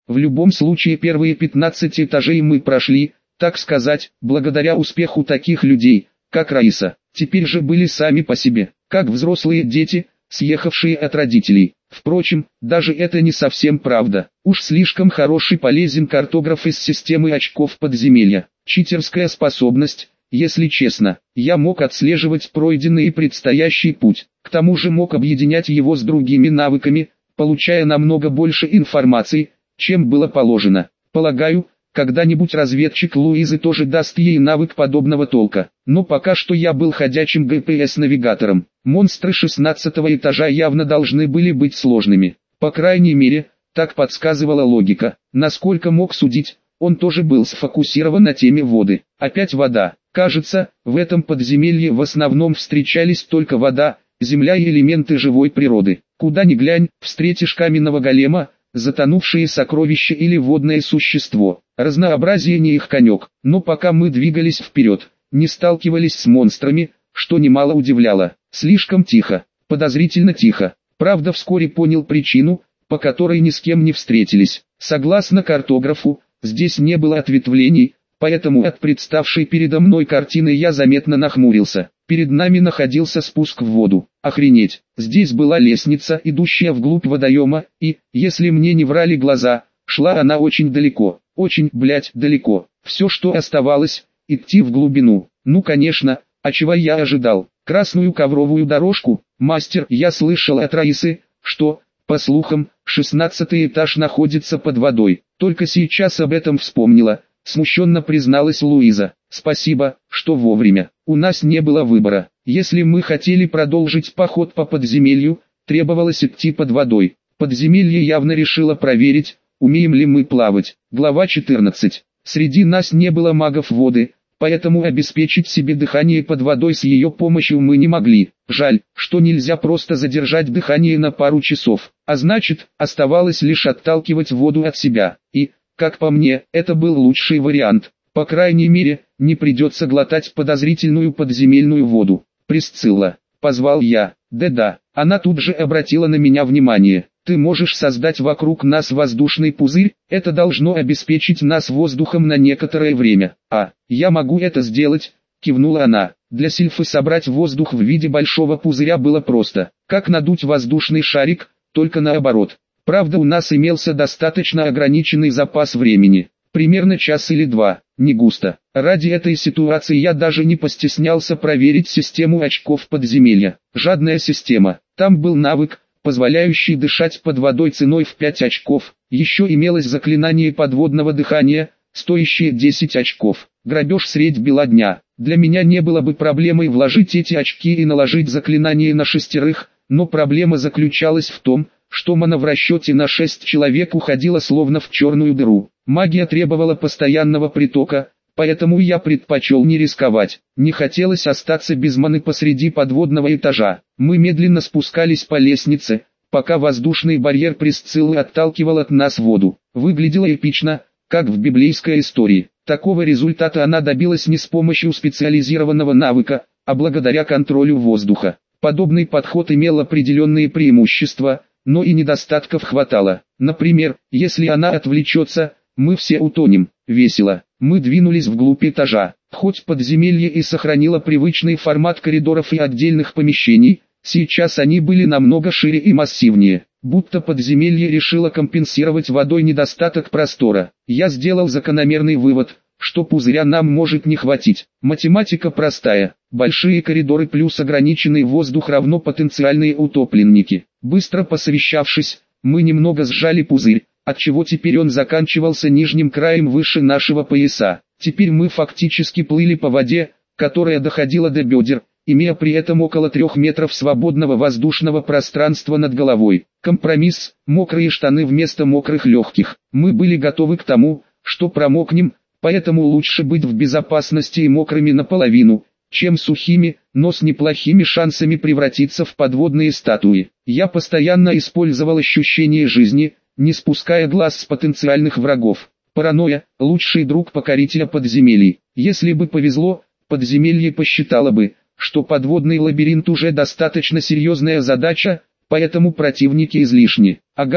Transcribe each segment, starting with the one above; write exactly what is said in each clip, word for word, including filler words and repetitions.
В любом случае первые пятнадцать этажей мы прошли, так сказать, благодаря успеху таких людей, как Раиса. Теперь же были сами по себе, как взрослые дети, съехавшие от родителей. Впрочем, даже это не совсем правда. Уж слишком хороший полезен картограф из системы очков подземелья. Читерская способность, если честно. Я мог отслеживать пройденный и предстоящий путь. К тому же мог объединять его с другими навыками, получая намного больше информации, чем было положено. Полагаю, когда-нибудь разведчик Луизы тоже даст ей навык подобного толка. Но пока что я был ходячим джи пи эс-навигатором. Монстры шестнадцатого этажа явно должны были быть сложными. По крайней мере, так подсказывала логика. Насколько мог судить, он тоже был сфокусирован на теме воды. Опять вода. Кажется, в этом подземелье в основном встречались только вода, земля и элементы живой природы. Куда ни глянь, встретишь каменного голема, затонувшие сокровища или водное существо. Разнообразие не их конек, но пока мы двигались вперед, не сталкивались с монстрами, что немало удивляло. Слишком тихо, подозрительно тихо. Правда, вскоре понял причину, по которой ни с кем не встретились. Согласно картографу, здесь не было ответвлений, поэтому от представшей передо мной картины я заметно нахмурился. Перед нами находился спуск в воду. Охренеть, здесь была лестница, идущая вглубь водоема, и, если мне не врали глаза, шла она очень далеко, очень, блять, далеко. Все, что оставалось, идти в глубину. Ну конечно, а чего я ожидал? Красную ковровую дорожку? Мастер, я слышал от Раисы, что, по слухам, шестнадцатый этаж находится под водой. Только сейчас об этом вспомнила. Смущенно призналась Луиза. Спасибо, что вовремя. У нас не было выбора. Если мы хотели продолжить поход по подземелью, требовалось идти под водой. Подземелье явно решило проверить, умеем ли мы плавать. Глава четырнадцать. Среди нас не было магов воды, поэтому обеспечить себе дыхание под водой с ее помощью мы не могли. Жаль, что нельзя просто задержать дыхание на пару часов. А значит, оставалось лишь отталкивать воду от себя. И, как по мне, это был лучший вариант. По крайней мере, не придется глотать подозрительную подземельную воду. Присцилла, позвал я. Да-да, она тут же обратила на меня внимание. Ты можешь создать вокруг нас воздушный пузырь, это должно обеспечить нас воздухом на некоторое время. А, я могу это сделать, кивнула она. Для Сильфы собрать воздух в виде большого пузыря было просто. Как надуть воздушный шарик, только наоборот. Правда, у нас имелся достаточно ограниченный запас времени. Примерно час или два, не густо. Ради этой ситуации я даже не постеснялся проверить систему очков подземелья. Жадная система. Там был навык, позволяющий дышать под водой ценой в пять очков. Еще имелось заклинание подводного дыхания, стоящее десять очков. Грабеж средь бела дня. Для меня не было бы проблемой вложить эти очки и наложить заклинание на шестерых, но проблема заключалась в том, что мана в расчете на шесть человек уходила словно в черную дыру. Магия требовала постоянного притока, поэтому я предпочел не рисковать. Не хотелось остаться без маны посреди подводного этажа. Мы медленно спускались по лестнице, пока воздушный барьер Присциллы отталкивал от нас воду. Выглядело эпично, как в библейской истории. Такого результата она добилась не с помощью специализированного навыка, а благодаря контролю воздуха. Подобный подход имел определенные преимущества, но и недостатков хватало. Например, если она отвлечется, мы все утонем. Весело. Мы двинулись вглубь этажа. Хоть подземелье и сохранило привычный формат коридоров и отдельных помещений, сейчас они были намного шире и массивнее. Будто подземелье решило компенсировать водой недостаток простора. Я сделал закономерный вывод, что пузыря нам может не хватить. Математика простая. Большие коридоры плюс ограниченный воздух равно потенциальные утопленники. Быстро посовещавшись, мы немного сжали пузырь, отчего теперь он заканчивался нижним краем выше нашего пояса. Теперь мы фактически плыли по воде, которая доходила до бедер, имея при этом около трех метров свободного воздушного пространства над головой. Компромисс, мокрые штаны вместо мокрых легких. Мы были готовы к тому, что промокнем, поэтому лучше быть в безопасности и мокрыми наполовину, чем сухими, но с неплохими шансами превратиться в подводные статуи. Я постоянно использовал ощущение жизни, не спуская глаз с потенциальных врагов. Паранойя – лучший друг покорителя подземелий. Если бы повезло, подземелье посчитало бы, что подводный лабиринт уже достаточно серьезная задача, поэтому противники излишни. Ага,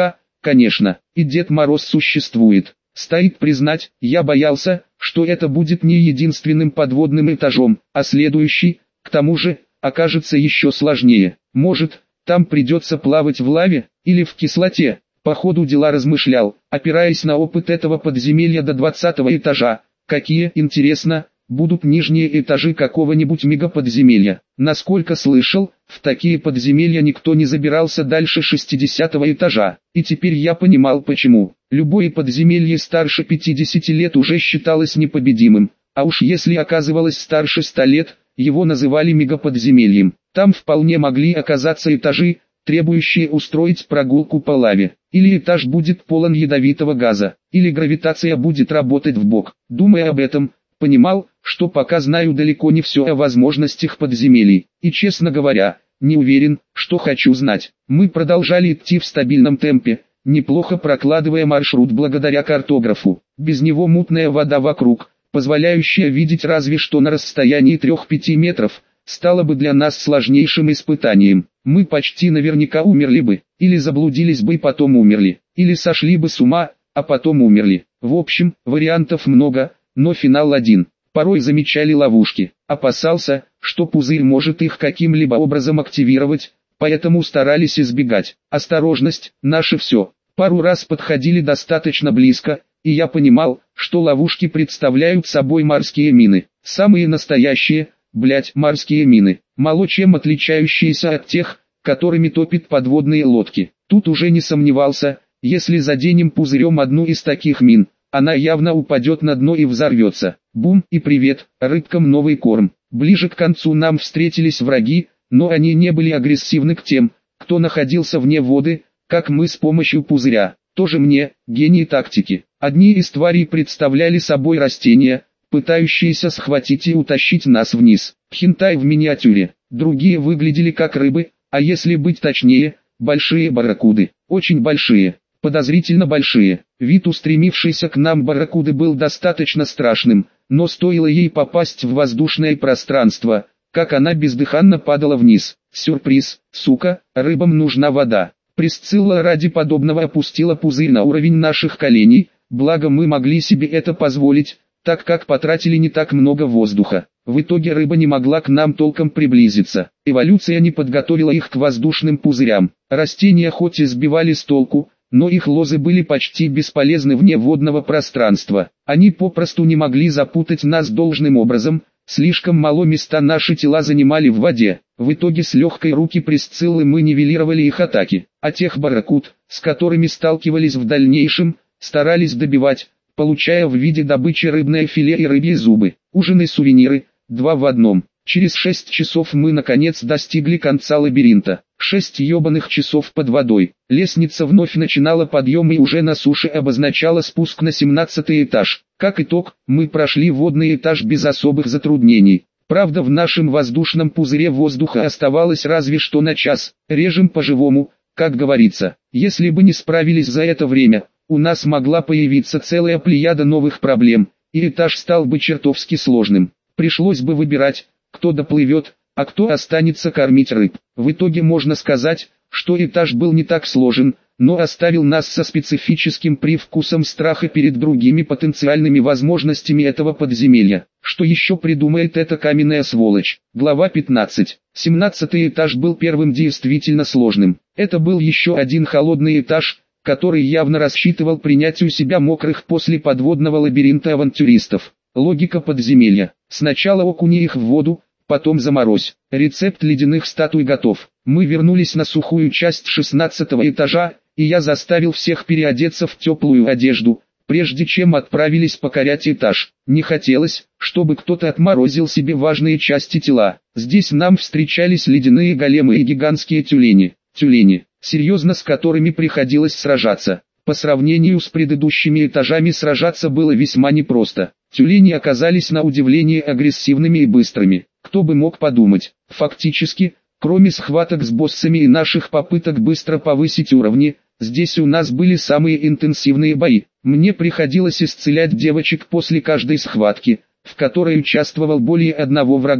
конечно, и Дед Мороз существует. Стоит признать, я боялся, что это будет не единственным подводным этажом, а следующий, к тому же, окажется еще сложнее. Может, там придется плавать в лаве, или в кислоте. По ходу дела размышлял, опираясь на опыт этого подземелья до двадцатого этажа, какие, интересно, будут нижние этажи какого-нибудь мегаподземелья. Насколько слышал, в такие подземелья никто не забирался дальше шестидесятого этажа. И теперь я понимал почему. Любое подземелье старше пятидесяти лет уже считалось непобедимым, а уж если оказывалось старше ста лет, его называли мегаподземельем. Там вполне могли оказаться этажи, требующие устроить прогулку по лаве. Или этаж будет полон ядовитого газа, или гравитация будет работать вбок. Думая об этом, понимал, что пока знаю далеко не все о возможностях подземелий, и, честно говоря, не уверен, что хочу знать. Мы продолжали идти в стабильном темпе, неплохо прокладывая маршрут благодаря картографу. Без него мутная вода вокруг, позволяющая видеть разве что на расстоянии трёх-пяти метров, стало бы для нас сложнейшим испытанием. Мы почти наверняка умерли бы, или заблудились бы и потом умерли, или сошли бы с ума, а потом умерли. В общем, вариантов много, но финал один. Порой замечали ловушки, опасался, что пузырь может их каким-либо образом активировать, поэтому старались избегать. Осторожность – наше все. Пару раз подходили достаточно близко, и я понимал, что ловушки представляют собой морские мины. Самые настоящие, блять, морские мины, мало чем отличающиеся от тех, которыми топят подводные лодки. Тут уже не сомневался, если заденем пузырем одну из таких мин, она явно упадет на дно и взорвется. Бум и привет, рыбкам новый корм. Ближе к концу нам встретились враги, но они не были агрессивны к тем, кто находился вне воды, как мы с помощью пузыря. Тоже мне, гений тактики. Одни из тварей представляли собой растения, пытающиеся схватить и утащить нас вниз. Хентай в миниатюре. Другие выглядели как рыбы, а если быть точнее, большие барракуды. Очень большие. Подозрительно большие. Вид устремившейся к нам барракуды был достаточно страшным, но стоило ей попасть в воздушное пространство, как она бездыханно падала вниз. Сюрприз, сука, рыбам нужна вода. Присцилла ради подобного опустила пузырь на уровень наших коленей, благо мы могли себе это позволить, так как потратили не так много воздуха. В итоге рыба не могла к нам толком приблизиться. Эволюция не подготовила их к воздушным пузырям. Растения хоть и сбивали с толку, но их лозы были почти бесполезны вне водного пространства. Они попросту не могли запутать нас должным образом, слишком мало места наши тела занимали в воде. В итоге с легкой руки Присциллы мы нивелировали их атаки, а тех барракуд, с которыми сталкивались в дальнейшем, старались добивать, получая в виде добычи рыбное филе и рыбьи зубы. Ужин и сувениры, два в одном. Через шесть часов мы наконец достигли конца лабиринта. Шесть ебаных часов под водой. Лестница вновь начинала подъем и уже на суше обозначала спуск на семнадцатый этаж. Как итог, мы прошли водный этаж без особых затруднений. Правда, в нашем воздушном пузыре воздуха оставалось разве что на час. Режем по-живому, как говорится. Если бы не справились за это время, у нас могла появиться целая плеяда новых проблем, и этаж стал бы чертовски сложным. Пришлось бы выбирать, кто доплывет, а кто останется кормить рыб. В итоге можно сказать, что этаж был не так сложен, но оставил нас со специфическим привкусом страха перед другими потенциальными возможностями этого подземелья. Что еще придумает эта каменная сволочь? Глава пятнадцать. семнадцатый этаж был первым действительно сложным. Это был еще один холодный этаж, который явно рассчитывал принять у себя мокрых после подводного лабиринта авантюристов. Логика подземелья. Сначала окуни их в воду, потом заморозь. Рецепт ледяных статуй готов. Мы вернулись на сухую часть шестнадцатого этажа, и я заставил всех переодеться в теплую одежду, прежде чем отправились покорять этаж. Не хотелось, чтобы кто-то отморозил себе важные части тела. Здесь нам встречались ледяные големы и гигантские тюлени. Тюлени, серьезно, с которыми приходилось сражаться. По сравнению с предыдущими этажами сражаться было весьма непросто. Тюлени оказались на удивление агрессивными и быстрыми. Кто бы мог подумать. Фактически, кроме схваток с боссами и наших попыток быстро повысить уровни, здесь у нас были самые интенсивные бои. Мне приходилось исцелять девочек после каждой схватки, в которой участвовал более одного врага.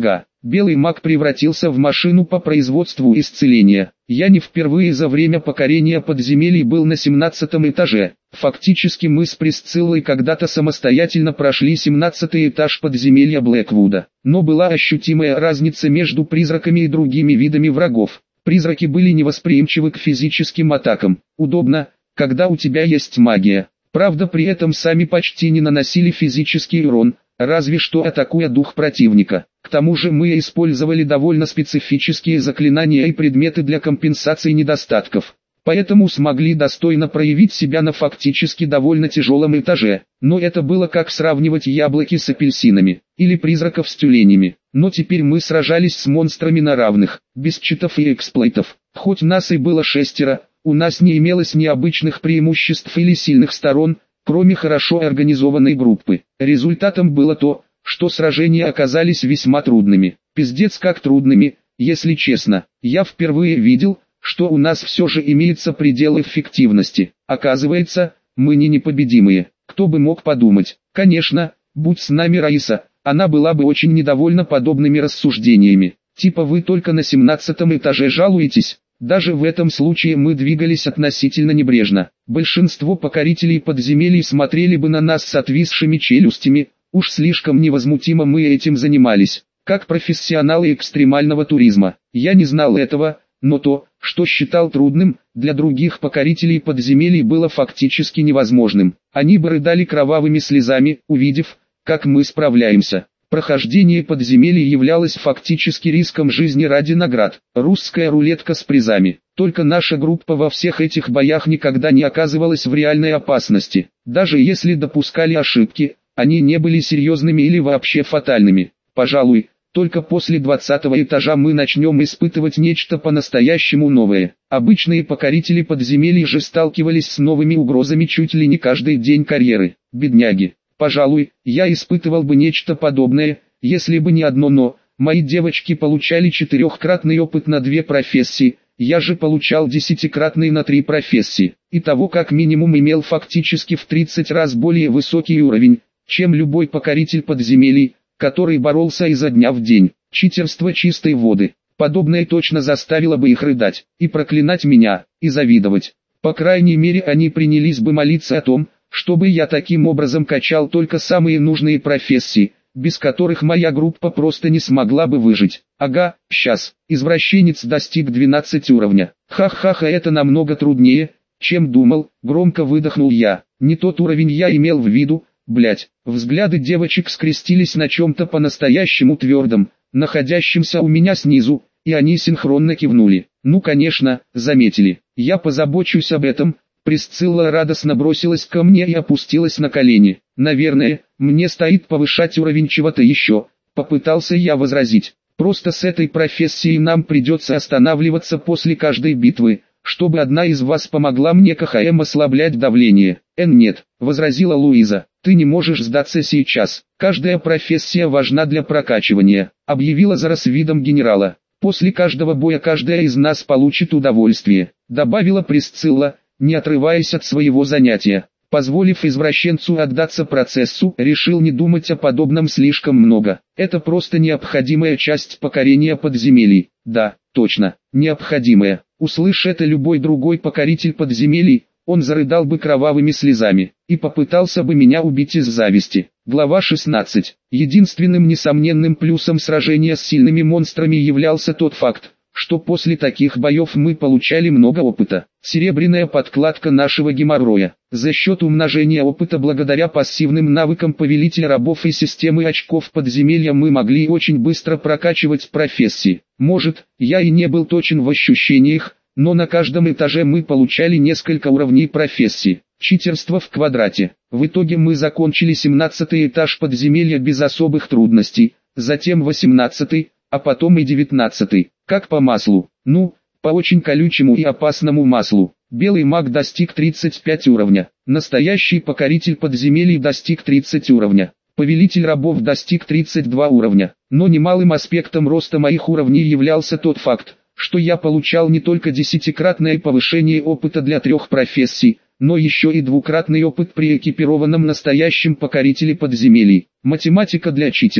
Белый маг превратился в машину по производству исцеления. Я не впервые за время покорения подземелий был на семнадцатом этаже. Фактически мы с Присциллой когда-то самостоятельно прошли семнадцатый этаж подземелья Блэквуда. Но была ощутимая разница между призраками и другими видами врагов. Призраки были невосприимчивы к физическим атакам. Удобно, когда у тебя есть магия. Правда, при этом сами почти не наносили физический урон, разве что атакуя дух противника. К тому же мы использовали довольно специфические заклинания и предметы для компенсации недостатков. Поэтому смогли достойно проявить себя на фактически довольно тяжелом этаже. Но это было как сравнивать яблоки с апельсинами, или призраков с тюленями. Но теперь мы сражались с монстрами на равных, без читов и эксплойтов. Хоть нас и было шестеро, у нас не имелось ни обычных преимуществ или сильных сторон, кроме хорошо организованной группы. Результатом было то, что сражения оказались весьма трудными. Пиздец как трудными, если честно. Я впервые видел, что у нас все же имеется предел эффективности. Оказывается, мы не непобедимые. Кто бы мог подумать. Конечно, будь с нами Раиса, она была бы очень недовольна подобными рассуждениями. Типа вы только на семнадцатом этаже жалуетесь. Даже в этом случае мы двигались относительно небрежно. Большинство покорителей подземелий смотрели бы на нас с отвисшими челюстями. Уж слишком невозмутимо мы этим занимались. Как профессионалы экстремального туризма. Я не знал этого. Но то, что считал трудным, для других покорителей подземелий было фактически невозможным. Они бы рыдали кровавыми слезами, увидев, как мы справляемся. Прохождение подземелий являлось фактически риском жизни ради наград. Русская рулетка с призами. Только наша группа во всех этих боях никогда не оказывалась в реальной опасности. Даже если допускали ошибки, они не были серьезными или вообще фатальными. Пожалуй, только после двадцатого этажа мы начнем испытывать нечто по-настоящему новое. Обычные покорители подземелий же сталкивались с новыми угрозами чуть ли не каждый день карьеры. Бедняги. Пожалуй, я испытывал бы нечто подобное, если бы не одно «но». Мои девочки получали четырехкратный опыт на две профессии, я же получал десятикратный на три профессии. Итого как минимум имел фактически в тридцать раз более высокий уровень, чем любой покоритель подземелий, который боролся изо дня в день. Читерство чистой воды. Подобное точно заставило бы их рыдать, и проклинать меня, и завидовать. По крайней мере они принялись бы молиться о том, чтобы я таким образом качал только самые нужные профессии, без которых моя группа просто не смогла бы выжить. Ага, сейчас, извращенец достиг двенадцати уровня. Ха-ха-ха, это намного труднее, чем думал, громко выдохнул я. Не тот уровень я имел в виду. Блять, взгляды девочек скрестились на чем-то по-настоящему твердом, находящемся у меня снизу, и они синхронно кивнули. Ну конечно, заметили. Я позабочусь об этом. Присцилла радостно бросилась ко мне и опустилась на колени. Наверное, мне стоит повышать уровень чего-то еще. Попытался я возразить. Просто с этой профессией нам придется останавливаться после каждой битвы, чтобы одна из вас помогла мне КХМ ослаблять давление. Эн нет, возразила Луиза. Ты не можешь сдаться сейчас. Каждая профессия важна для прокачивания, объявила Зара видом генерала. После каждого боя каждая из нас получит удовольствие, добавила Присцилла, не отрываясь от своего занятия. Позволив извращенцу отдаться процессу, решил не думать о подобном слишком много. Это просто необходимая часть покорения подземелий. Да, точно, необходимая. Услышь это любой другой покоритель подземелий, он зарыдал бы кровавыми слезами, и попытался бы меня убить из зависти. Глава шестнадцать. Единственным несомненным плюсом сражения с сильными монстрами являлся тот факт, что после таких боев мы получали много опыта. Серебряная подкладка нашего геморроя. За счет умножения опыта благодаря пассивным навыкам повелителя рабов и системы очков подземелья мы могли очень быстро прокачивать профессии. Может, я и не был точен в ощущениях, но на каждом этаже мы получали несколько уровней профессии. Читерство в квадрате. В итоге мы закончили семнадцатый этаж подземелья без особых трудностей, затем восемнадцатый, а потом и девятнадцатый, как по маслу. Ну, по очень колючему и опасному маслу. Белый маг достиг тридцать пять уровня. Настоящий покоритель подземелий достиг тридцать уровня. Повелитель рабов достиг тридцать два уровня. Но немалым аспектом роста моих уровней являлся тот факт, что я получал не только десятикратное повышение опыта для трех профессий, но еще и двукратный опыт при экипированном настоящем покорителе подземелий. Математика для читеров.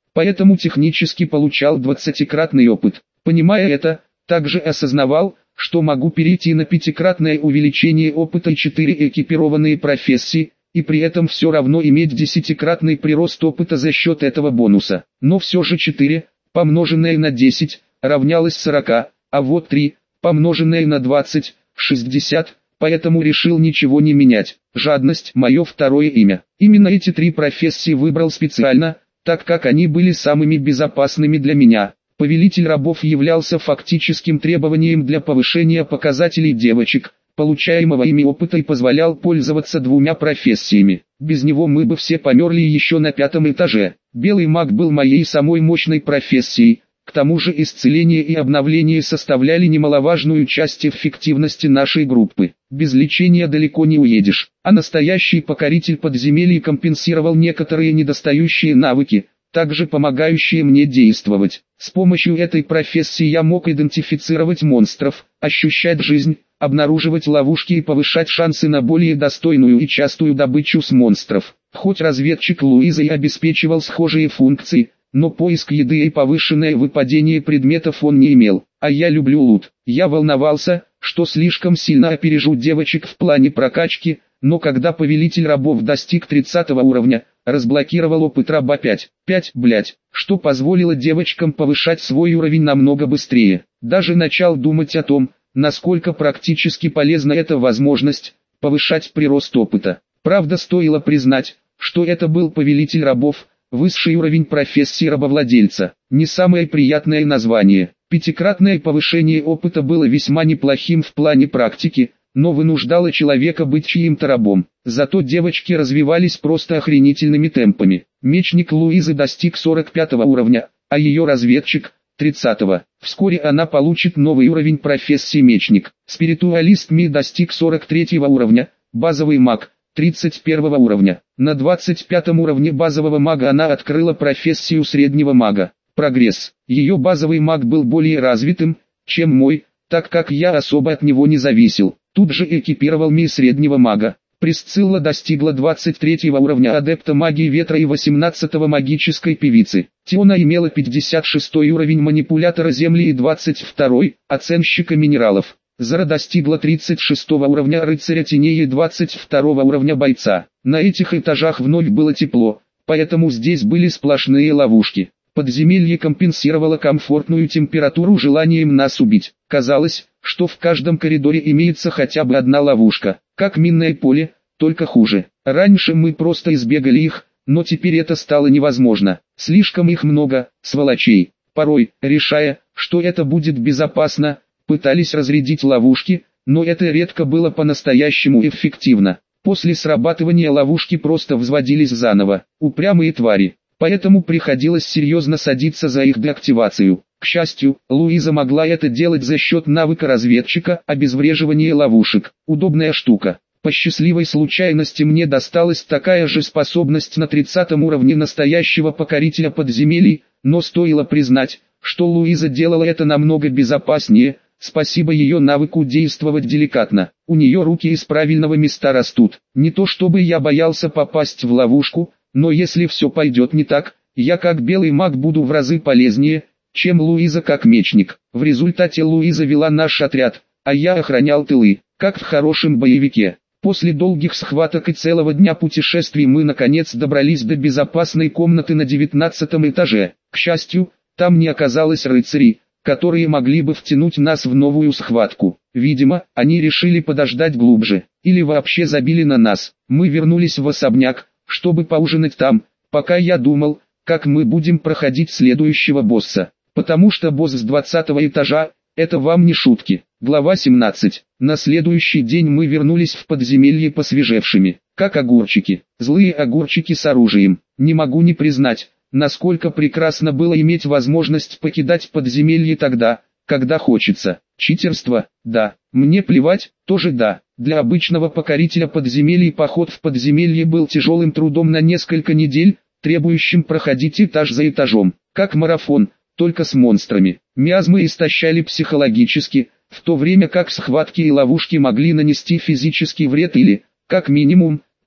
поэтому технически получал двадцатикратный опыт. Понимая это, также осознавал, что могу перейти на пятикратное увеличение опыта и четыре экипированные профессии, и при этом все равно иметь десятикратный прирост опыта за счет этого бонуса. Но все же четыре, помноженное на десять, равнялось сорока, а вот три, помноженное на двадцать, шестьдесят, поэтому решил ничего не менять. Жадность – мое второе имя. Именно эти три профессии выбрал специально, так как они были самыми безопасными для меня. Повелитель рабов являлся фактическим требованием для повышения показателей девочек, получаемого ими опыта, и позволял пользоваться двумя профессиями. Без него мы бы все померли еще на пятом этаже. Белый маг был моей самой мощной профессией. К тому же исцеление и обновление составляли немаловажную часть эффективности нашей группы. Без лечения далеко не уедешь. А настоящий покоритель подземелий компенсировал некоторые недостающие навыки, также помогающие мне действовать. С помощью этой профессии я мог идентифицировать монстров, ощущать жизнь, обнаруживать ловушки и повышать шансы на более достойную и частую добычу с монстров. Хоть разведчик Луиза и обеспечивал схожие функции, но поиск еды и повышенное выпадение предметов он не имел. А я люблю лут. Я волновался, что слишком сильно опережу девочек в плане прокачки, но когда повелитель рабов достиг тридцатого уровня, разблокировал опыт раба пять. пять, блять, что позволило девочкам повышать свой уровень намного быстрее. Даже начал думать о том, насколько практически полезна эта возможность повышать прирост опыта. Правда, стоило признать, что это был повелитель рабов, высший уровень профессии рабовладельца. Не самое приятное название. Пятикратное повышение опыта было весьма неплохим в плане практики, но вынуждало человека быть чьим-то рабом. Зато девочки развивались просто охренительными темпами. Мечник Луизы достиг сорок пятого уровня, а ее разведчик – тридцатого. Вскоре она получит новый уровень профессии мечник. Спиритуалист Ми достиг сорок третьего уровня, базовый маг – тридцать первого уровня. На двадцать пятом уровне базового мага она открыла профессию среднего мага. Прогресс. Ее базовый маг был более развитым, чем мой, так как я особо от него не зависел. Тут же экипировал Ми среднего мага. Присцилла достигла двадцать третьего уровня адепта магии ветра и восемнадцатого магической певицы. Тиона имела пятьдесят шестой уровень манипулятора земли и двадцать второй оценщика минералов. Зара достигла тридцать шестого уровня рыцаря теней и двадцать второго уровня бойца. На этих этажах вновь было тепло, поэтому здесь были сплошные ловушки. Подземелье компенсировало комфортную температуру желанием нас убить. Казалось, что в каждом коридоре имеется хотя бы одна ловушка, как минное поле, только хуже. Раньше мы просто избегали их, но теперь это стало невозможно. Слишком их много, сволочей. Порой, решая, что это будет безопасно, пытались разрядить ловушки, но это редко было по-настоящему эффективно. После срабатывания ловушки просто взводились заново. Упрямые твари. Поэтому приходилось серьезно садиться за их деактивацию. К счастью, Луиза могла это делать за счет навыка разведчика, обезвреживания ловушек. Удобная штука. По счастливой случайности мне досталась такая же способность на тридцатом уровне настоящего покорителя подземелий, но стоило признать, что Луиза делала это намного безопаснее, спасибо ее навыку действовать деликатно. У нее руки из правильного места растут. Не то чтобы я боялся попасть в ловушку, но если все пойдет не так, я как белый маг буду в разы полезнее, чем Луиза как мечник. В результате Луиза вела наш отряд, а я охранял тылы, как в хорошем боевике. После долгих схваток и целого дня путешествий мы наконец добрались до безопасной комнаты на девятнадцатом этаже. К счастью, там не оказалось рыцарей, которые могли бы втянуть нас в новую схватку. Видимо, они решили подождать глубже, или вообще забили на нас. Мы вернулись в особняк, чтобы поужинать там, пока я думал, как мы будем проходить следующего босса. Потому что босс с двадцатого этажа, это вам не шутки. Глава семнадцать. На следующий день мы вернулись в подземелье посвежевшими, как огурчики. Злые огурчики с оружием. Не могу не признать, насколько прекрасно было иметь возможность покидать подземелье тогда, когда хочется. Читерство, да. Мне плевать, тоже да. Для обычного покорителя подземелий поход в подземелье был тяжелым трудом на несколько недель, требующим проходить этаж за этажом, как марафон, только с монстрами. Миазмы истощали психологически, в то время как схватки и ловушки могли нанести физический вред или, как минимум,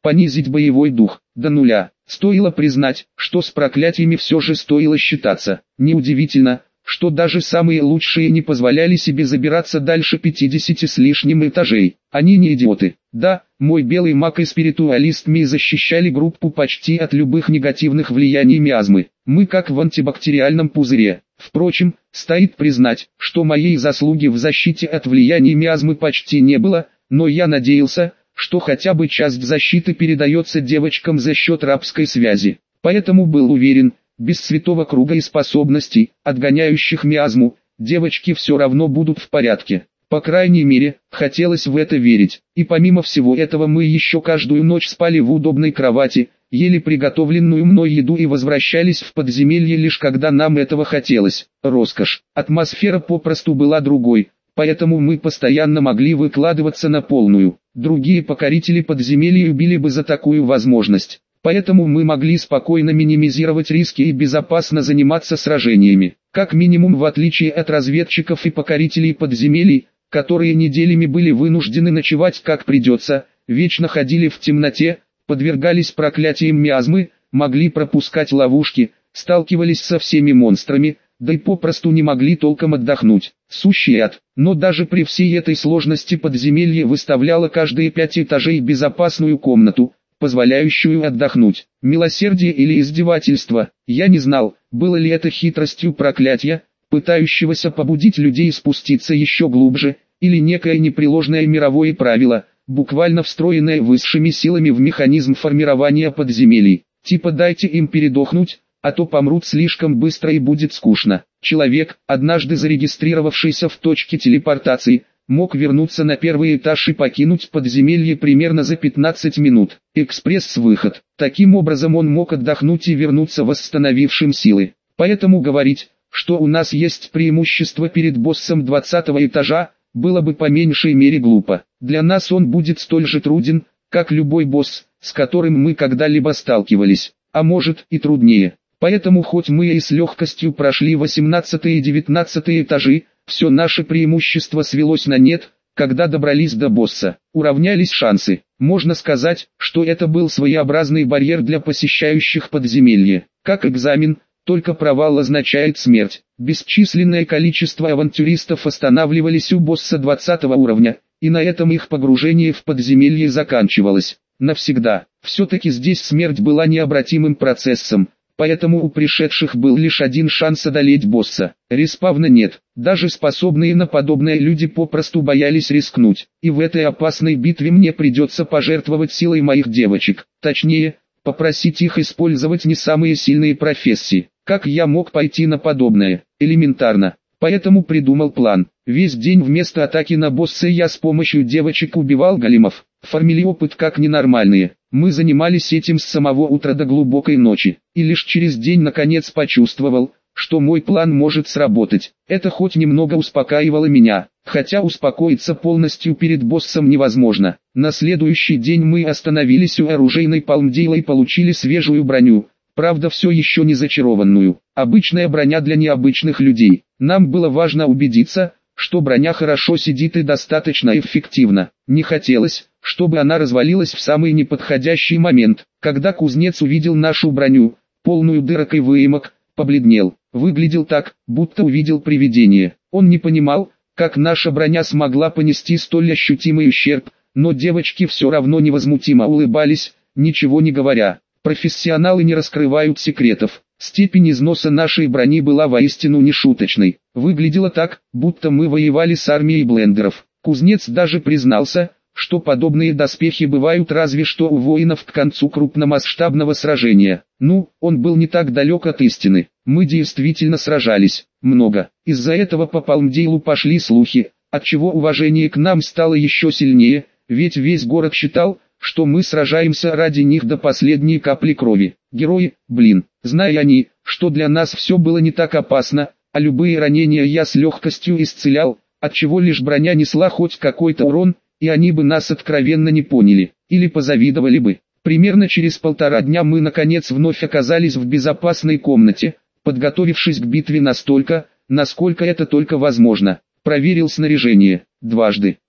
понизить боевой дух до нуля. Стоило признать, что с проклятиями все же стоило считаться. Неудивительно, что даже самые лучшие не позволяли себе забираться дальше пятидесяти с лишним этажей. Они не идиоты. Да, мой белый маг и спиритуалист Ми защищали группу почти от любых негативных влияний миазмы. Мы как в антибактериальном пузыре. Впрочем, стоит признать, что моей заслуги в защите от влияний миазмы почти не было, но я надеялся, что хотя бы часть защиты передается девочкам за счет рабской связи. Поэтому был уверен, без святого круга и способностей, отгоняющих миазму, девочки все равно будут в порядке. По крайней мере, хотелось в это верить. И помимо всего этого мы еще каждую ночь спали в удобной кровати, ели приготовленную мной еду и возвращались в подземелье лишь когда нам этого хотелось. Роскошь. Атмосфера попросту была другой, поэтому мы постоянно могли выкладываться на полную. Другие покорители подземелья убили бы за такую возможность. Поэтому мы могли спокойно минимизировать риски и безопасно заниматься сражениями. Как минимум в отличие от разведчиков и покорителей подземелий, которые неделями были вынуждены ночевать как придется, вечно ходили в темноте, подвергались проклятиям миазмы, могли пропускать ловушки, сталкивались со всеми монстрами, да и попросту не могли толком отдохнуть. Сущий ад. Но даже при всей этой сложности подземелье выставляло каждые пять этажей безопасную комнату, позволяющую отдохнуть. Милосердие или издевательство, я не знал, было ли это хитростью проклятия, пытающегося побудить людей спуститься еще глубже, или некое непреложное мировое правило, буквально встроенное высшими силами в механизм формирования подземелий. Типа дайте им передохнуть, а то помрут слишком быстро и будет скучно. Человек, однажды зарегистрировавшийся в точке телепортации, мог вернуться на первый этаж и покинуть подземелье примерно за пятнадцать минут. Экспресс-выход. Таким образом он мог отдохнуть и вернуться восстановившим силы. Поэтому говорить, что у нас есть преимущество перед боссом двадцатого этажа, было бы по меньшей мере глупо. Для нас он будет столь же труден, как любой босс, с которым мы когда-либо сталкивались, а может и труднее. Поэтому хоть мы и с легкостью прошли восемнадцатый и девятнадцатый этажи, все наше преимущество свелось на нет, когда добрались до босса. Уравнялись шансы. Можно сказать, что это был своеобразный барьер для посещающих подземелье. Как экзамен, только провал означает смерть. Бесчисленное количество авантюристов останавливались у босса двадцатого уровня, и на этом их погружение в подземелье заканчивалось. Навсегда. Все-таки здесь смерть была необратимым процессом. Поэтому у пришедших был лишь один шанс одолеть босса. Респавна нет. Даже способные на подобное люди попросту боялись рискнуть. И в этой опасной битве мне придется пожертвовать силой моих девочек. Точнее, попросить их использовать не самые сильные профессии. Как я мог пойти на подобное? Элементарно. Поэтому придумал план. Весь день вместо атаки на босса я с помощью девочек убивал големов. Фармили опыт как ненормальные. Мы занимались этим с самого утра до глубокой ночи. И лишь через день наконец почувствовал, что мой план может сработать. Это хоть немного успокаивало меня, хотя успокоиться полностью перед боссом невозможно. На следующий день мы остановились у оружейной Палмдейла и получили свежую броню. Правда, все еще не зачарованную. Обычная броня для необычных людей. Нам было важно убедиться, что броня хорошо сидит и достаточно эффективна. Не хотелось, чтобы она развалилась в самый неподходящий момент. Когда кузнец увидел нашу броню, полную дырок и выемок, побледнел. Выглядел так, будто увидел привидение. Он не понимал, как наша броня смогла понести столь ощутимый ущерб, но девочки все равно невозмутимо улыбались, ничего не говоря. Профессионалы не раскрывают секретов. Степень износа нашей брони была воистину нешуточной. Выглядело так, будто мы воевали с армией блендеров. Кузнец даже признался, что подобные доспехи бывают разве что у воинов к концу крупномасштабного сражения. Ну, он был не так далек от истины. Мы действительно сражались. Много. Из-за этого по Палмдейлу пошли слухи, отчего уважение к нам стало еще сильнее, ведь весь город считал, что мы сражаемся ради них до последней капли крови. Герои, блин, зная они, что для нас все было не так опасно, а любые ранения я с легкостью исцелял, отчего лишь броня несла хоть какой-то урон, и они бы нас откровенно не поняли, или позавидовали бы. Примерно через полтора дня мы наконец вновь оказались в безопасной комнате, подготовившись к битве настолько, насколько это только возможно. Проверил снаряжение, дважды.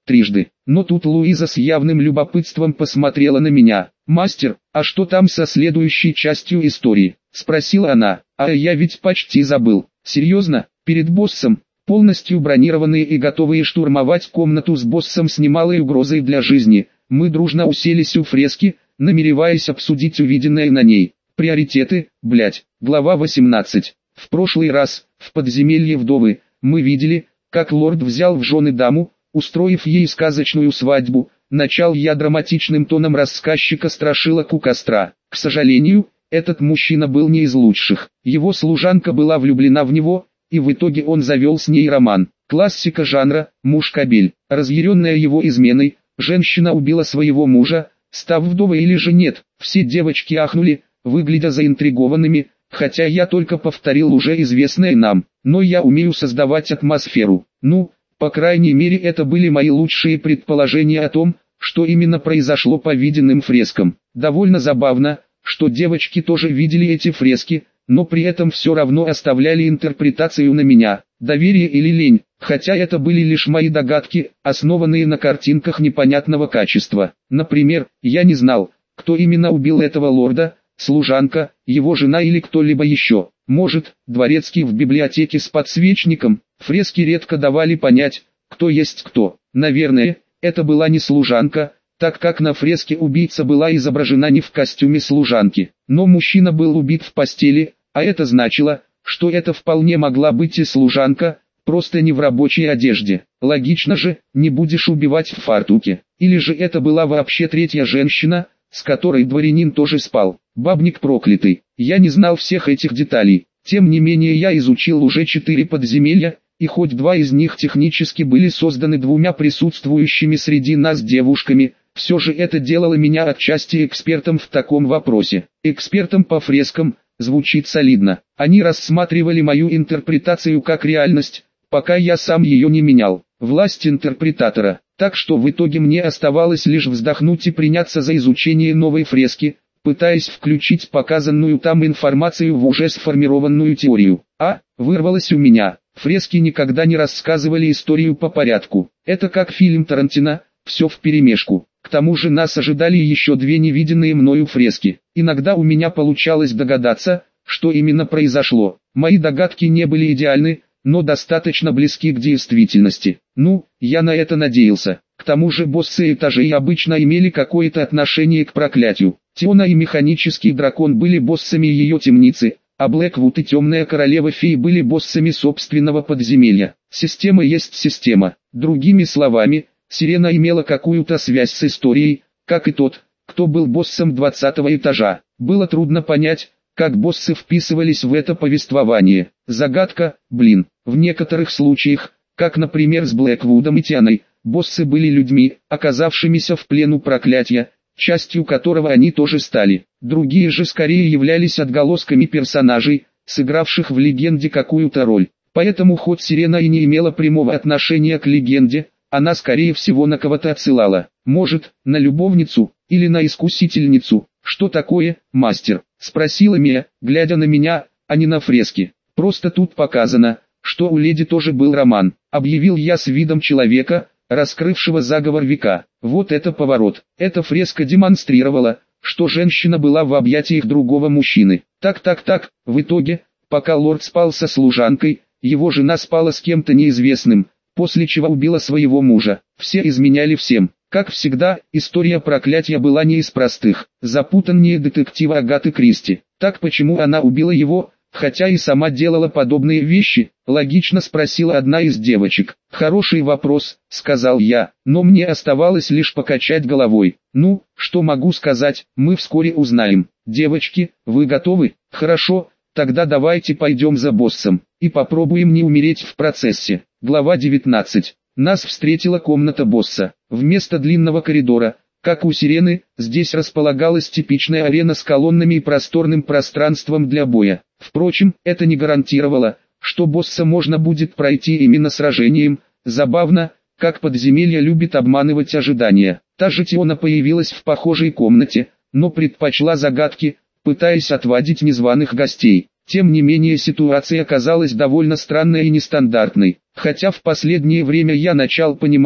трижды. Но тут Луиза с явным любопытством посмотрела на меня. «Мастер, а что там со следующей частью истории?» – спросила она. «А я ведь почти забыл. Серьезно, перед боссом, полностью бронированные и готовые штурмовать комнату с боссом с немалой угрозой для жизни, мы дружно уселись у фрески, намереваясь обсудить увиденное на ней. Приоритеты, блять. Глава восемнадцать. В прошлый раз, в подземелье вдовы, мы видели, как лорд взял в жены даму, устроив ей сказочную свадьбу. Начал я драматичным тоном рассказчика страшилок у костра. К сожалению, этот мужчина был не из лучших. Его служанка была влюблена в него, и в итоге он завел с ней роман. Классика жанра, муж-кобель. Разъяренная его изменой, женщина убила своего мужа, став вдовой или же нет. Все девочки ахнули, выглядя заинтригованными, хотя я только повторил уже известное нам. Но я умею создавать атмосферу. Ну, по крайней мере это были мои лучшие предположения о том, что именно произошло по виденным фрескам. Довольно забавно, что девочки тоже видели эти фрески, но при этом все равно оставляли интерпретацию на меня, доверие или лень, хотя это были лишь мои догадки, основанные на картинках непонятного качества. Например, я не знал, кто именно убил этого лорда, служанка, его жена или кто-либо еще. Может, дворецкий в библиотеке с подсвечником. Фрески редко давали понять, кто есть кто. Наверное, это была не служанка, так как на фреске убийца была изображена не в костюме служанки. Но мужчина был убит в постели, а это значило, что это вполне могла быть и служанка, просто не в рабочей одежде. Логично же, не будешь убивать в фартуке. Или же это была вообще третья женщина, с которой дворянин тоже спал. Бабник проклятый. Я не знал всех этих деталей. Тем не менее я изучил уже четыре подземелья, и хоть два из них технически были созданы двумя присутствующими среди нас девушками, все же это делало меня отчасти экспертом в таком вопросе. Экспертом по фрескам, звучит солидно. Они рассматривали мою интерпретацию как реальность, пока я сам ее не менял. Власть интерпретатора. Так что в итоге мне оставалось лишь вздохнуть и приняться за изучение новой фрески, пытаясь включить показанную там информацию в уже сформированную теорию. А, вырвалось у меня. Фрески никогда не рассказывали историю по порядку. Это как фильм Тарантино, все вперемешку. К тому же нас ожидали еще две невиденные мною фрески. Иногда у меня получалось догадаться, что именно произошло. Мои догадки не были идеальны, но достаточно близки к действительности. Ну, я на это надеялся. К тому же боссы этажей обычно имели какое-то отношение к проклятию. Тиона и механический дракон были боссами ее темницы, а Блэквуд и темная королева фей были боссами собственного подземелья. Система есть система. Другими словами, Сирена имела какую-то связь с историей, как и тот, кто был боссом двадцатого этажа. Было трудно понять, как боссы вписывались в это повествование. Загадка, блин. В некоторых случаях, как например с Блэквудом и Тианой, боссы были людьми, оказавшимися в плену проклятия, частью которого они тоже стали. Другие же скорее являлись отголосками персонажей, сыгравших в легенде какую-то роль. Поэтому хоть Сирена и не имела прямого отношения к легенде, она скорее всего на кого-то отсылала. Может, на любовницу, или на искусительницу. «Что такое, мастер?» – спросила Мия, глядя на меня, а не на фрески. «Просто тут показано, что у леди тоже был роман», – объявил я с видом человека, раскрывшего заговор века. Вот это поворот. Эта фреска демонстрировала, что женщина была в объятиях другого мужчины. Так-так-так, в итоге, пока лорд спал со служанкой, его жена спала с кем-то неизвестным, после чего убила своего мужа. Все изменяли всем. Как всегда, история проклятия была не из простых. Запутаннее детектива Агаты Кристи. Так почему она убила его, хотя и сама делала подобные вещи? Логично спросила одна из девочек. Хороший вопрос, сказал я, но мне оставалось лишь покачать головой. Ну, что могу сказать, мы вскоре узнаем. Девочки, вы готовы? Хорошо, тогда давайте пойдем за боссом и попробуем не умереть в процессе. Глава девятнадцать. Нас встретила комната босса. Вместо длинного коридора, как у Сирены, здесь располагалась типичная арена с колоннами и просторным пространством для боя. Впрочем, это не гарантировало, что босса можно будет пройти именно сражением. Забавно, как подземелье любит обманывать ожидания. Та же Тиона появилась в похожей комнате, но предпочла загадки, пытаясь отвадить незваных гостей. Тем не менее ситуация оказалась довольно странной и нестандартной. Хотя в последнее время я начал понимать,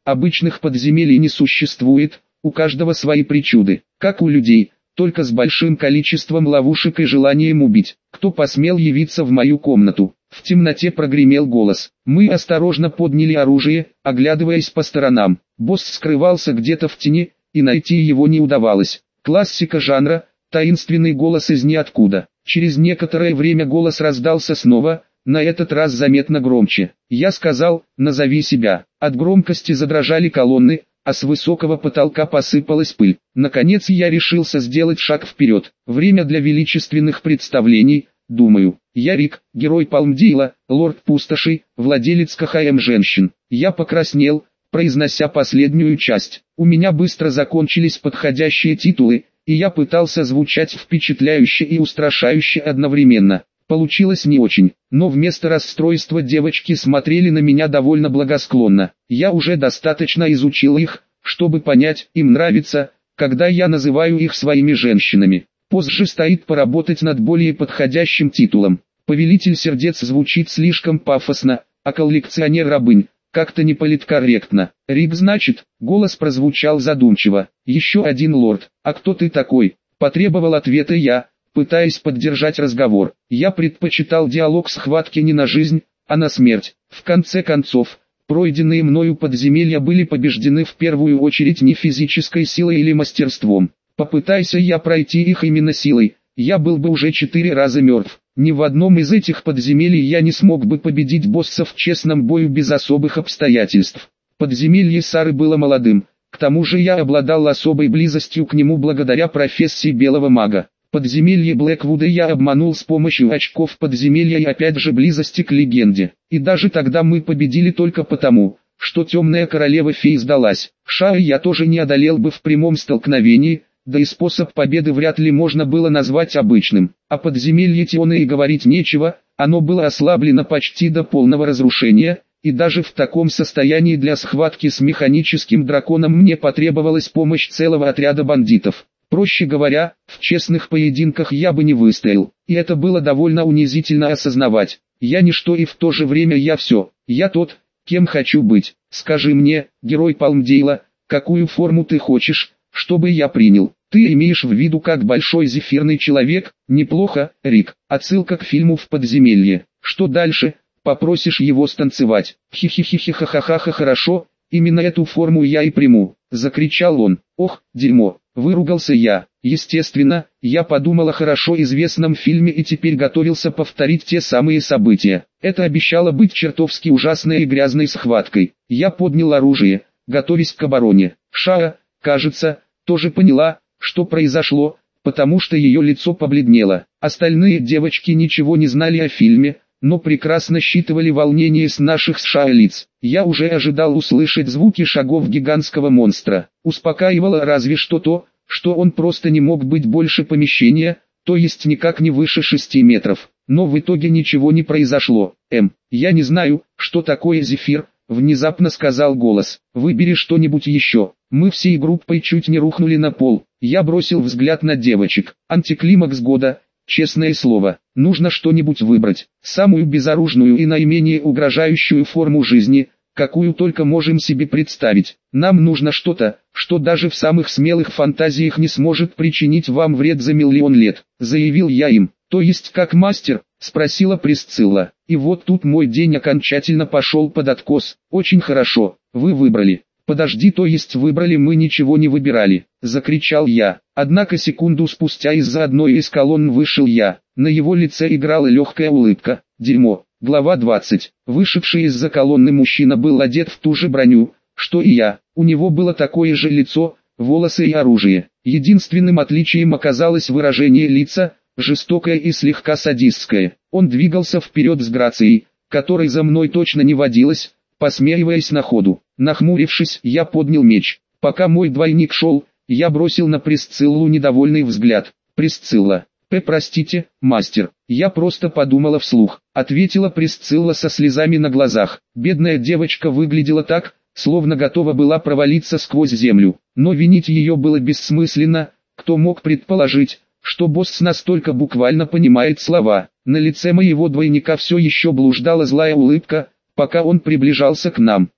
обычных подземелий не существует, у каждого свои причуды, как у людей, только с большим количеством ловушек и желанием убить. Кто посмел явиться в мою комнату? В темноте прогремел голос. Мы осторожно подняли оружие, оглядываясь по сторонам. Босс скрывался где-то в тени, и найти его не удавалось. Классика жанра, таинственный голос из ниоткуда. Через некоторое время голос раздался снова, на этот раз заметно громче. Я сказал: «Назови себя». От громкости задрожали колонны, а с высокого потолка посыпалась пыль. Наконец я решился сделать шаг вперед. Время для величественных представлений, думаю. Я Рик, герой Палмдейла, лорд пустоши, владелец КХМ женщин. Я покраснел, произнося последнюю часть. У меня быстро закончились подходящие титулы, и я пытался звучать впечатляюще и устрашающе одновременно. Получилось не очень, но вместо расстройства девочки смотрели на меня довольно благосклонно. Я уже достаточно изучил их, чтобы понять, им нравится, когда я называю их своими женщинами. Позже стоит поработать над более подходящим титулом. Повелитель сердец звучит слишком пафосно, а коллекционер рабынь как-то не политкорректно. Рик, значит, голос прозвучал задумчиво. Еще один лорд. А кто ты такой? Потребовал ответа я, пытаясь поддержать разговор. Я предпочитал диалог схватки не на жизнь, а на смерть. В конце концов, пройденные мною подземелья были побеждены в первую очередь не физической силой или мастерством. Попытайся я пройти их именно силой, я был бы уже четыре раза мертв. Ни в одном из этих подземелий я не смог бы победить босса в честном бою без особых обстоятельств. Подземелье Сары было молодым, к тому же я обладал особой близостью к нему благодаря профессии белого мага. Подземелье Блэквуда я обманул с помощью очков подземелья и опять же близости к легенде. И даже тогда мы победили только потому, что темная королева фей сдалась. Шаи я тоже не одолел бы в прямом столкновении, да и способ победы вряд ли можно было назвать обычным. О подземелье Тиона и говорить нечего, оно было ослаблено почти до полного разрушения, и даже в таком состоянии для схватки с механическим драконом мне потребовалась помощь целого отряда бандитов. Проще говоря, в честных поединках я бы не выстоял, и это было довольно унизительно осознавать. Я ничто и в то же время я все, я тот, кем хочу быть. Скажи мне, герой Палмдейла, какую форму ты хочешь, чтобы я принял? Ты имеешь в виду как большой зефирный человек? Неплохо, Рик. Отсылка к фильму «В подземелье». Что дальше? Попросишь его станцевать? Хи-хи-хи-хи-ха-ха-ха, хорошо, именно эту форму я и приму, закричал он. Ох, дерьмо, выругался я. Естественно, я подумал о хорошо известном фильме и теперь готовился повторить те самые события. Это обещало быть чертовски ужасной и грязной схваткой. Я поднял оружие, готовясь к обороне. Шаа, кажется, тоже поняла, что произошло, потому что ее лицо побледнело. Остальные девочки ничего не знали о фильме, но прекрасно считывали волнение с наших с Шаа лиц. Я уже ожидал услышать звуки шагов гигантского монстра. Успокаивало разве что то, что он просто не мог быть больше помещения, то есть никак не выше шести метров. Но в итоге ничего не произошло. Эм, я не знаю, что такое зефир, внезапно сказал голос. Выбери что-нибудь еще. Мы всей группой чуть не рухнули на пол. Я бросил взгляд на девочек. Антиклимакс года, честное слово. Нужно что-нибудь выбрать. Самую безоружную и наименее угрожающую форму жизни, какую только можем себе представить. Нам нужно что-то, что даже в самых смелых фантазиях не сможет причинить вам вред за миллион лет, заявил я им. То есть как мастер? Спросила Присцилла. И вот тут мой день окончательно пошел под откос. Очень хорошо, вы выбрали. Подожди, то есть выбрали, мы ничего не выбирали, закричал я. Однако секунду спустя из-за одной из колонн вышел я. На его лице играла легкая улыбка. Дерьмо. Глава двадцать. Вышедший из-за колонны мужчина был одет в ту же броню, что и я. У него было такое же лицо, волосы и оружие. Единственным отличием оказалось выражение лица, жестокое и слегка садистское. Он двигался вперед с грацией, которой за мной точно не водилось, посмеиваясь на ходу. Нахмурившись, я поднял меч. Пока мой двойник шел, я бросил на Присциллу недовольный взгляд. Присцилла. П. Простите, мастер, я просто подумала вслух, ответила Присцилла со слезами на глазах. Бедная девочка выглядела так, словно готова была провалиться сквозь землю. Но винить ее было бессмысленно, кто мог предположить, что босс настолько буквально понимает слова. На лице моего двойника все еще блуждала злая улыбка, пока он приближался к нам.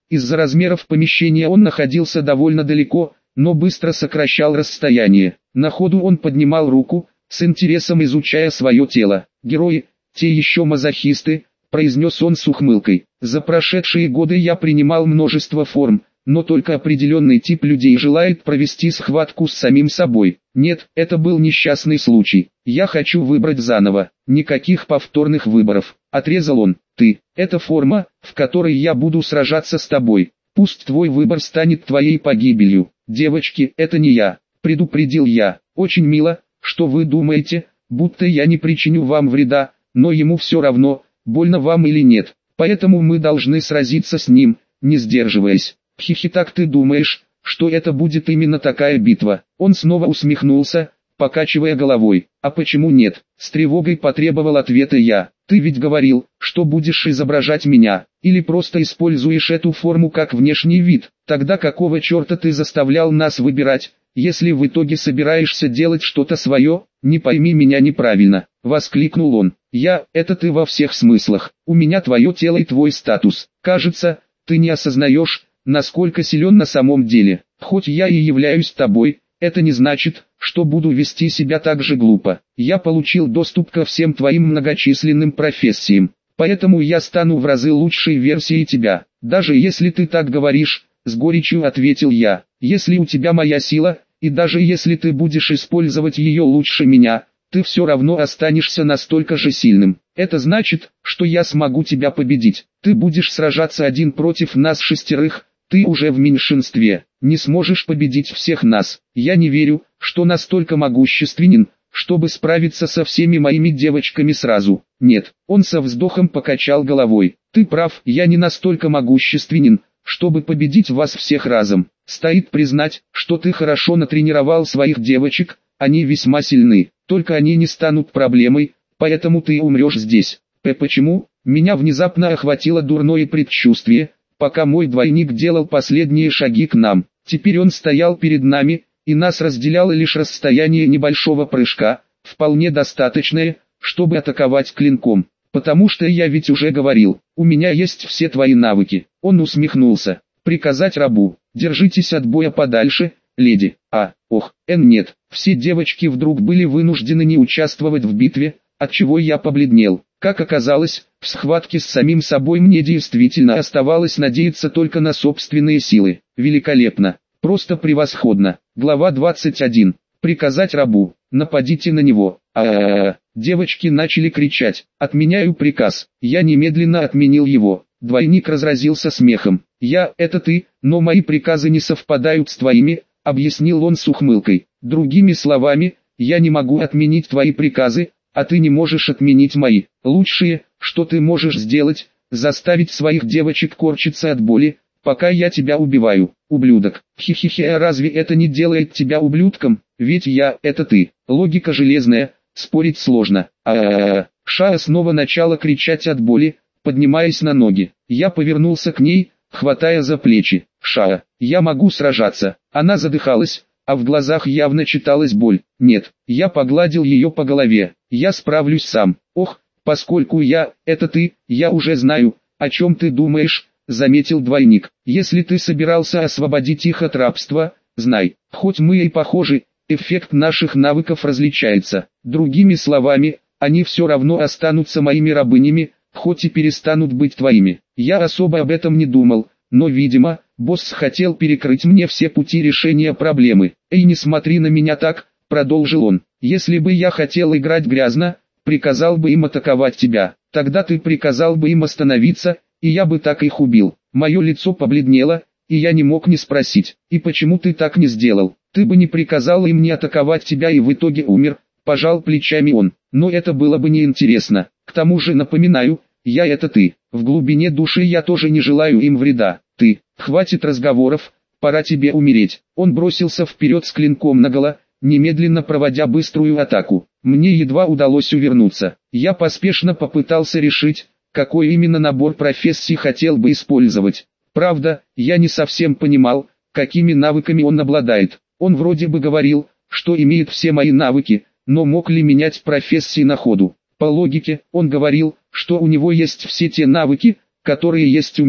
Из-за размеров помещения он находился довольно далеко, но быстро сокращал расстояние. На ходу он поднимал руку, с интересом изучая свое тело. «Герои, те еще мазохисты», — произнес он с ухмылкой. «За прошедшие годы я принимал множество форм, но только определенный тип людей желает провести схватку с самим собой. Нет, это был несчастный случай. Я хочу выбрать заново. Никаких повторных выборов», — отрезал он. «Ты — это форма, в которой я буду сражаться с тобой. Пусть твой выбор станет твоей погибелью. Девочки, это не я», — предупредил я. «Очень мило, что вы думаете, будто я не причиню вам вреда, но ему все равно, больно вам или нет. Поэтому мы должны сразиться с ним, не сдерживаясь». «Хихи, так ты думаешь, что это будет именно такая битва?» Он снова усмехнулся, покачивая головой. «А почему нет?» С тревогой потребовал ответа я. «Ты ведь говорил, что будешь изображать меня, или просто используешь эту форму как внешний вид. Тогда какого черта ты заставлял нас выбирать, если в итоге собираешься делать что-то свое? Не пойми меня неправильно», — воскликнул он. «Я — это ты во всех смыслах. У меня твое тело и твой статус. Кажется, ты не осознаешь, насколько силен на самом деле. Хоть я и являюсь тобой, это не значит, что буду вести себя так же глупо. Я получил доступ ко всем твоим многочисленным профессиям, поэтому я стану в разы лучшей версией тебя. Даже если ты так говоришь», — с горечью ответил я. «Если у тебя моя сила, и даже если ты будешь использовать ее лучше меня, ты все равно останешься настолько же сильным. Это значит, что я смогу тебя победить. Ты будешь сражаться один против нас шестерых. Ты уже в меньшинстве, не сможешь победить всех нас. Я не верю, что настолько могущественен, чтобы справиться со всеми моими девочками сразу. Нет». Он со вздохом покачал головой. «Ты прав, я не настолько могущественен, чтобы победить вас всех разом. Стоит признать, что ты хорошо натренировал своих девочек, они весьма сильны, только они не станут проблемой, поэтому ты умрешь здесь». «П почему?» Меня внезапно охватило дурное предчувствие, пока мой двойник делал последние шаги к нам. Теперь он стоял перед нами, и нас разделяло лишь расстояние небольшого прыжка, вполне достаточное, чтобы атаковать клинком. «Потому что я ведь уже говорил, у меня есть все твои навыки». Он усмехнулся. «Приказать рабу: держитесь от боя подальше, леди». А, ох, эн нет. Все девочки вдруг были вынуждены не участвовать в битве, отчего я побледнел. Как оказалось, в схватке с самим собой мне действительно оставалось надеяться только на собственные силы. Великолепно. Просто превосходно. Глава двадцать один. Приказать рабу: нападите на него. А-а-а. Девочки начали кричать. «Отменяю приказ». Я немедленно отменил его. Двойник разразился смехом. «Я — это ты, но мои приказы не совпадают с твоими», — объяснил он с ухмылкой. «Другими словами, я не могу отменить твои приказы, а ты не можешь отменить мои. Лучшее, что ты можешь сделать, заставить своих девочек корчиться от боли, пока я тебя убиваю, ублюдок». Хи-хи-хи, а разве это не делает тебя ублюдком? Ведь я — это ты. Логика железная, спорить сложно. А-а-а. Шаа снова начала кричать от боли, поднимаясь на ноги. Я повернулся к ней, хватая за плечи. «Шаа, я могу сражаться». Она задыхалась, а в глазах явно читалась боль. «Нет». Я погладил ее по голове. «Я справлюсь сам». «Ох, поскольку я — это ты, я уже знаю, о чем ты думаешь», — заметил двойник. «Если ты собирался освободить их от рабства, знай, хоть мы и похожи, эффект наших навыков различается. Другими словами, они все равно останутся моими рабынями, хоть и перестанут быть твоими». Я особо об этом не думал, но, видимо, босс хотел перекрыть мне все пути решения проблемы. «Эй, не смотри на меня так», — продолжил он. «Если бы я хотел играть грязно, приказал бы им атаковать тебя. Тогда ты приказал бы им остановиться, и я бы так их убил». Мое лицо побледнело, и я не мог не спросить: «И почему ты так не сделал? Ты бы не приказал им не атаковать тебя и в итоге умер», — пожал плечами он. «Но это было бы неинтересно. К тому же, напоминаю, я — это ты. В глубине души я тоже не желаю им вреда. Ты, хватит разговоров, пора тебе умереть». Он бросился вперед с клинком наголо, немедленно проводя быструю атаку. Мне едва удалось увернуться. Я поспешно попытался решить, какой именно набор профессий хотел бы использовать. Правда, я не совсем понимал, какими навыками он обладает. Он вроде бы говорил, что имеет все мои навыки, но мог ли менять профессии на ходу? По логике, он говорил, что у него есть все те навыки, которые есть у меня.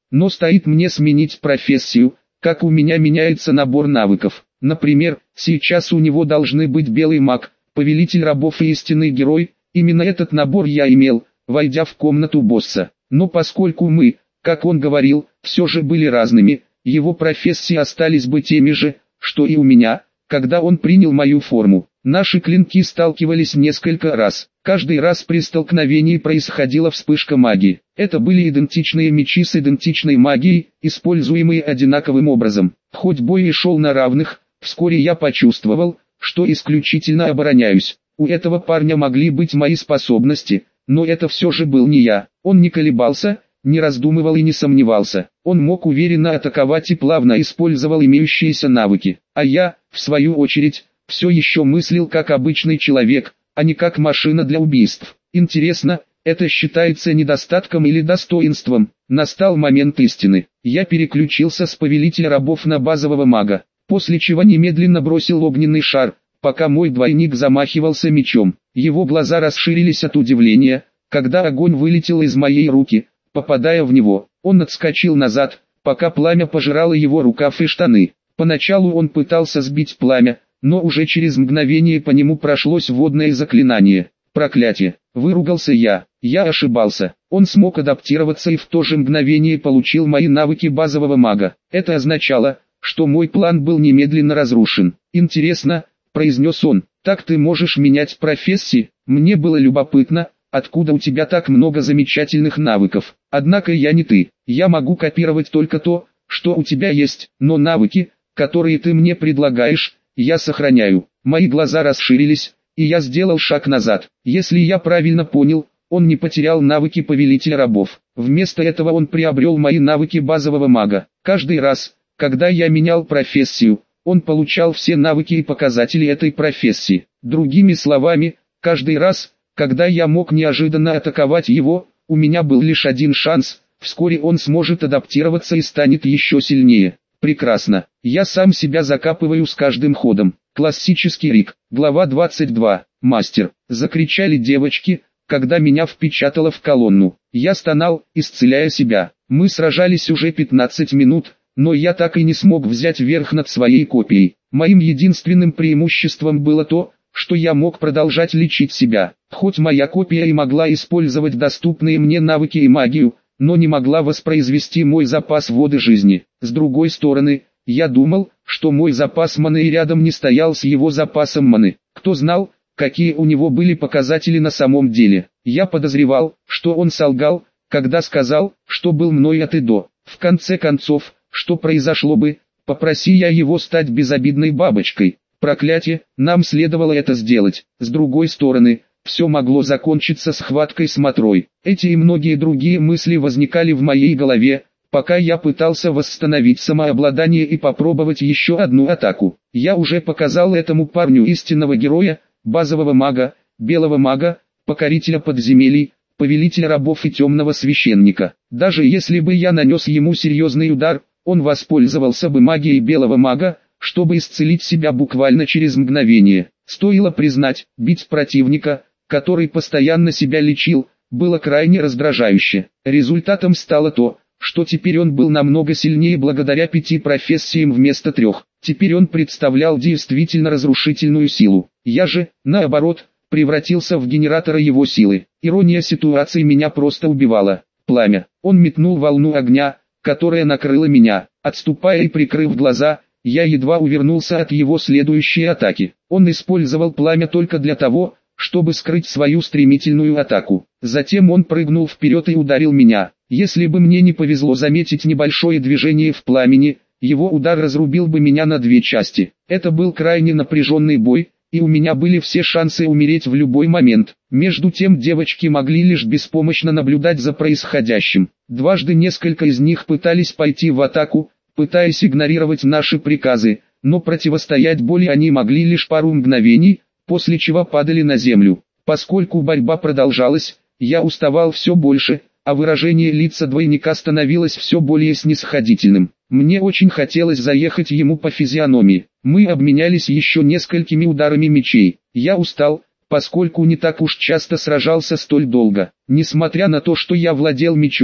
но стоит мне сменить профессию, как у меня меняется набор навыков. Например, сейчас у него должны быть белый маг, повелитель рабов и истинный герой, именно этот набор я имел, войдя в комнату босса. Но поскольку мы, как он говорил, все же были разными, его профессии остались бы теми же, что и у меня, когда он принял мою форму. Наши клинки сталкивались несколько раз. Каждый раз при столкновении происходила вспышка магии. Это были идентичные мечи с идентичной магией, используемые одинаковым образом. Хоть бой и шел на равных, вскоре я почувствовал, что исключительно обороняюсь. У этого парня могли быть мои способности, но это все же был не я. Он не колебался, не раздумывал и не сомневался. Он мог уверенно атаковать и плавно использовал имеющиеся навыки. А я, в свою очередь, все еще мыслил как обычный человек, а не как машина для убийств. Интересно, это считается недостатком или достоинством? Настал момент истины. Я переключился с повелителя рабов на базового мага, после чего немедленно бросил огненный шар, пока мой двойник замахивался мечом. Его глаза расширились от удивления, когда огонь вылетел из моей руки, попадая в него. Он отскочил назад, пока пламя пожирало его рукав и штаны. Поначалу он пытался сбить пламя, но уже через мгновение по нему прошлось водное заклинание. Проклятие! Выругался я. Я ошибался. Он смог адаптироваться и в то же мгновение получил мои навыки базового мага. Это означало, что мой план был немедленно разрушен. «Интересно», — произнес он, — «так ты можешь менять профессии?» Мне было любопытно, откуда у тебя так много замечательных навыков. Однако я не ты. Я могу копировать только то, что у тебя есть, но навыки, которые ты мне предлагаешь, я сохраняю. Мои глаза расширились, и я сделал шаг назад. Если я правильно понял, он не потерял навыки повелителя рабов. Вместо этого он приобрел мои навыки базового мага. Каждый раз, когда я менял профессию, он получал все навыки и показатели этой профессии. Другими словами, каждый раз, когда я мог неожиданно атаковать его, у меня был лишь один шанс, вскоре он сможет адаптироваться и станет еще сильнее. Прекрасно. Я сам себя закапываю с каждым ходом. Классический Рик. Глава двадцать два. Мастер. Закричали девочки, когда меня впечатало в колонну. Я стонал, исцеляя себя. Мы сражались уже пятнадцать минут, но я так и не смог взять верх над своей копией. Моим единственным преимуществом было то, что я мог продолжать лечить себя. Хоть моя копия и могла использовать доступные мне навыки и магию, но не могла воспроизвести мой запас воды жизни. С другой стороны, я думал, что мой запас маны и рядом не стоял с его запасом маны. Кто знал, какие у него были показатели на самом деле. Я подозревал, что он солгал, когда сказал, что был мной от и до. В конце концов, что произошло бы, попроси я его стать безобидной бабочкой. Проклятие, нам следовало это сделать. С другой стороны, все могло закончиться схваткой с Матрой. Эти и многие другие мысли возникали в моей голове, пока я пытался восстановить самообладание и попробовать еще одну атаку. Я уже показал этому парню истинного героя, базового мага, белого мага, покорителя подземелий, повелителя рабов и темного священника. Даже если бы я нанес ему серьезный удар, он воспользовался бы магией белого мага, чтобы исцелить себя буквально через мгновение. Стоило признать, бить противника, который постоянно себя лечил, было крайне раздражающе. Результатом стало то, что теперь он был намного сильнее благодаря пяти профессиям вместо трех. Теперь он представлял действительно разрушительную силу. Я же, наоборот, превратился в генератора его силы. Ирония ситуации меня просто убивала. Пламя. Он метнул волну огня, которая накрыла меня. Отступая и прикрыв глаза, я едва увернулся от его следующей атаки. Он использовал пламя только для того, чтобы скрыть свою стремительную атаку. Затем он прыгнул вперед и ударил меня. Если бы мне не повезло заметить небольшое движение в пламени, его удар разрубил бы меня на две части. Это был крайне напряженный бой, и у меня были все шансы умереть в любой момент. Между тем девочки могли лишь беспомощно наблюдать за происходящим. Дважды несколько из них пытались пойти в атаку, пытаясь игнорировать наши приказы, но противостоять боли они могли лишь пару мгновений, после чего падали на землю. Поскольку борьба продолжалась, я уставал все больше, а выражение лица двойника становилось все более снисходительным. Мне очень хотелось заехать ему по физиономии. Мы обменялись еще несколькими ударами мечей. Я устал, поскольку не так уж часто сражался столь долго. Несмотря на то, что я владел мечом,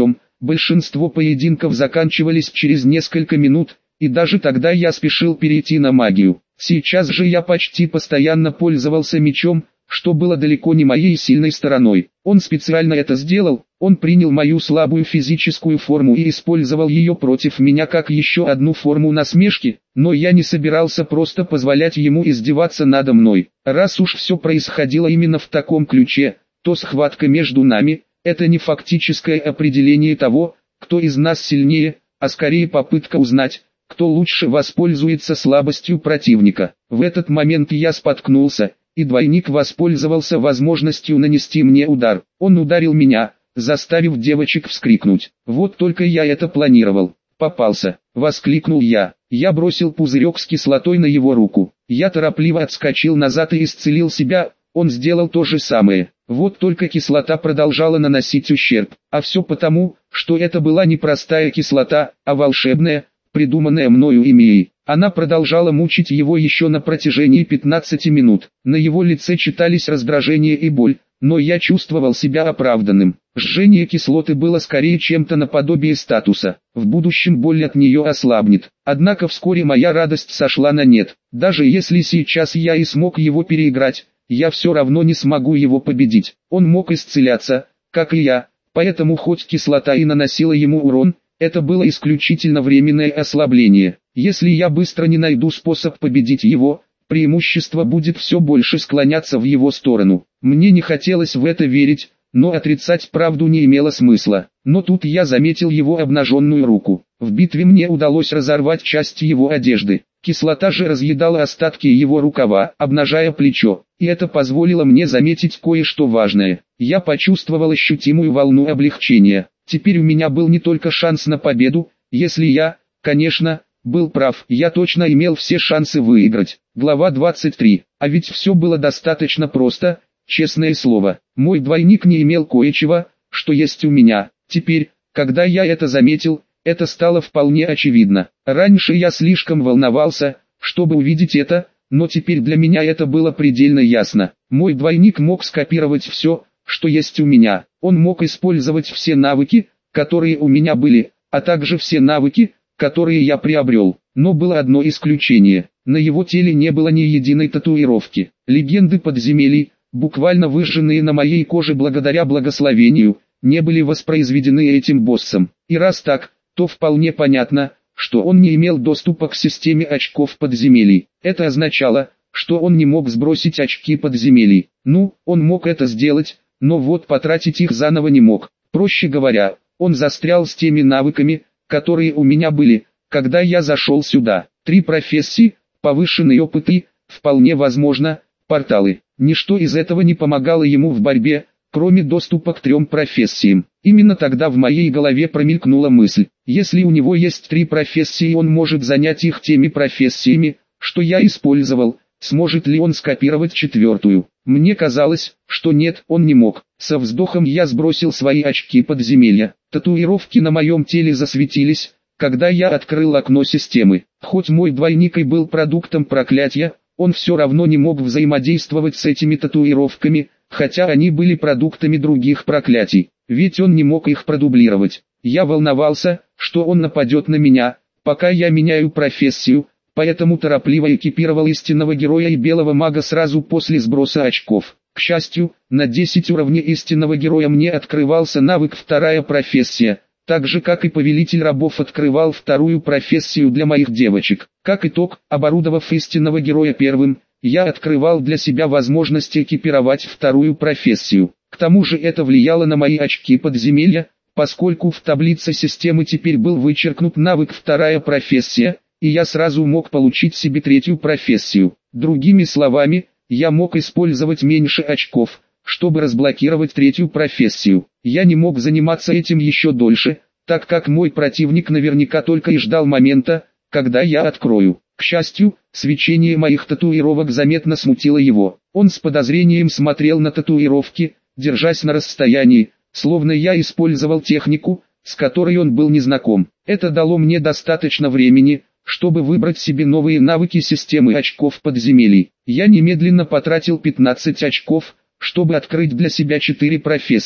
Большинство поединков заканчивались через несколько минут, и даже тогда я спешил перейти на магию. Сейчас же я почти постоянно пользовался мечом, что было далеко не моей сильной стороной. Он специально это сделал, он принял мою слабую физическую форму и использовал ее против меня как еще одну форму насмешки, но я не собирался просто позволять ему издеваться надо мной. Раз уж все происходило именно в таком ключе, то схватка между нами – это не фактическое определение того, кто из нас сильнее, а скорее попытка узнать, кто лучше воспользуется слабостью противника. В этот момент я споткнулся, и двойник воспользовался возможностью нанести мне удар. Он ударил меня, заставив девочек вскрикнуть. Вот только я это планировал. «Попался!» — воскликнул я. Я бросил пузырек с кислотой на его руку. Я торопливо отскочил назад и исцелил себя, он сделал то же самое. Вот только кислота продолжала наносить ущерб. А все потому, что это была не простая кислота, а волшебная, придуманная мною Имеей. Она продолжала мучить его еще на протяжении пятнадцати минут. На его лице читались раздражение и боль, но я чувствовал себя оправданным. Жжение кислоты было скорее чем-то наподобие статуса. В будущем боль от нее ослабнет. Однако вскоре моя радость сошла на нет. Даже если сейчас я и смог его переиграть, я все равно не смогу его победить. Он мог исцеляться, как и я, поэтому хоть кислота и наносила ему урон, это было исключительно временное ослабление. Если я быстро не найду способ победить его, преимущество будет все больше склоняться в его сторону. Мне не хотелось в это верить, но отрицать правду не имело смысла. Но тут я заметил его обнаженную руку. В битве мне удалось разорвать части его одежды. Кислота же разъедала остатки его рукава, обнажая плечо, и это позволило мне заметить кое-что важное. Я почувствовал ощутимую волну облегчения. Теперь у меня был не только шанс на победу, если я, конечно, был прав, я точно имел все шансы выиграть. Глава двадцать три. А ведь все было достаточно просто, честное слово. Мой двойник не имел кое-чего, что есть у меня. Теперь, когда я это заметил, это стало вполне очевидно. Раньше я слишком волновался, чтобы увидеть это, но теперь для меня это было предельно ясно. Мой двойник мог скопировать все, что есть у меня. Он мог использовать все навыки, которые у меня были, а также все навыки, которые я приобрел. Но было одно исключение. На его теле не было ни единой татуировки. Легенды подземелий, буквально выжженные на моей коже благодаря благословению, не были воспроизведены этим боссом. И раз так, то вполне понятно, что он не имел доступа к системе очков подземелий. Это означало, что он не мог сбросить очки подземелий. Ну, он мог это сделать, но вот потратить их заново не мог. Проще говоря, он застрял с теми навыками, которые у меня были, когда я зашел сюда. Три профессии, повышенный опыт и, вполне возможно, порталы. Ничто из этого не помогало ему в борьбе, кроме доступа к трем профессиям. Именно тогда в моей голове промелькнула мысль: если у него есть три профессии, он может занять их теми профессиями, что я использовал. Сможет ли он скопировать четвертую? Мне казалось, что нет, он не мог. Со вздохом я сбросил свои очки подземелья. Татуировки на моем теле засветились, когда я открыл окно системы. Хоть мой двойник и был продуктом проклятия, он все равно не мог взаимодействовать с этими татуировками, хотя они были продуктами других проклятий, ведь он не мог их продублировать. Я волновался, что он нападет на меня, пока я меняю профессию, поэтому торопливо экипировал истинного героя и белого мага сразу после сброса очков. К счастью, на десять уровней истинного героя мне открывался навык «Вторая профессия», так же как и повелитель рабов открывал вторую профессию для моих девочек. Как итог, оборудовав истинного героя первым, я открывал для себя возможность экипировать вторую профессию. К тому же это влияло на мои очки подземелья, поскольку в таблице системы теперь был вычеркнут навык «Вторая профессия», и я сразу мог получить себе третью профессию. Другими словами, я мог использовать меньше очков, чтобы разблокировать третью профессию. Я не мог заниматься этим еще дольше, так как мой противник наверняка только и ждал момента, когда я открою. К счастью, свечение моих татуировок заметно смутило его. Он с подозрением смотрел на татуировки, держась на расстоянии, словно я использовал технику, с которой он был незнаком. Это дало мне достаточно времени, чтобы выбрать себе новые навыки системы очков подземелий. Я немедленно потратил пятнадцать очков, чтобы открыть для себя четыре профессии.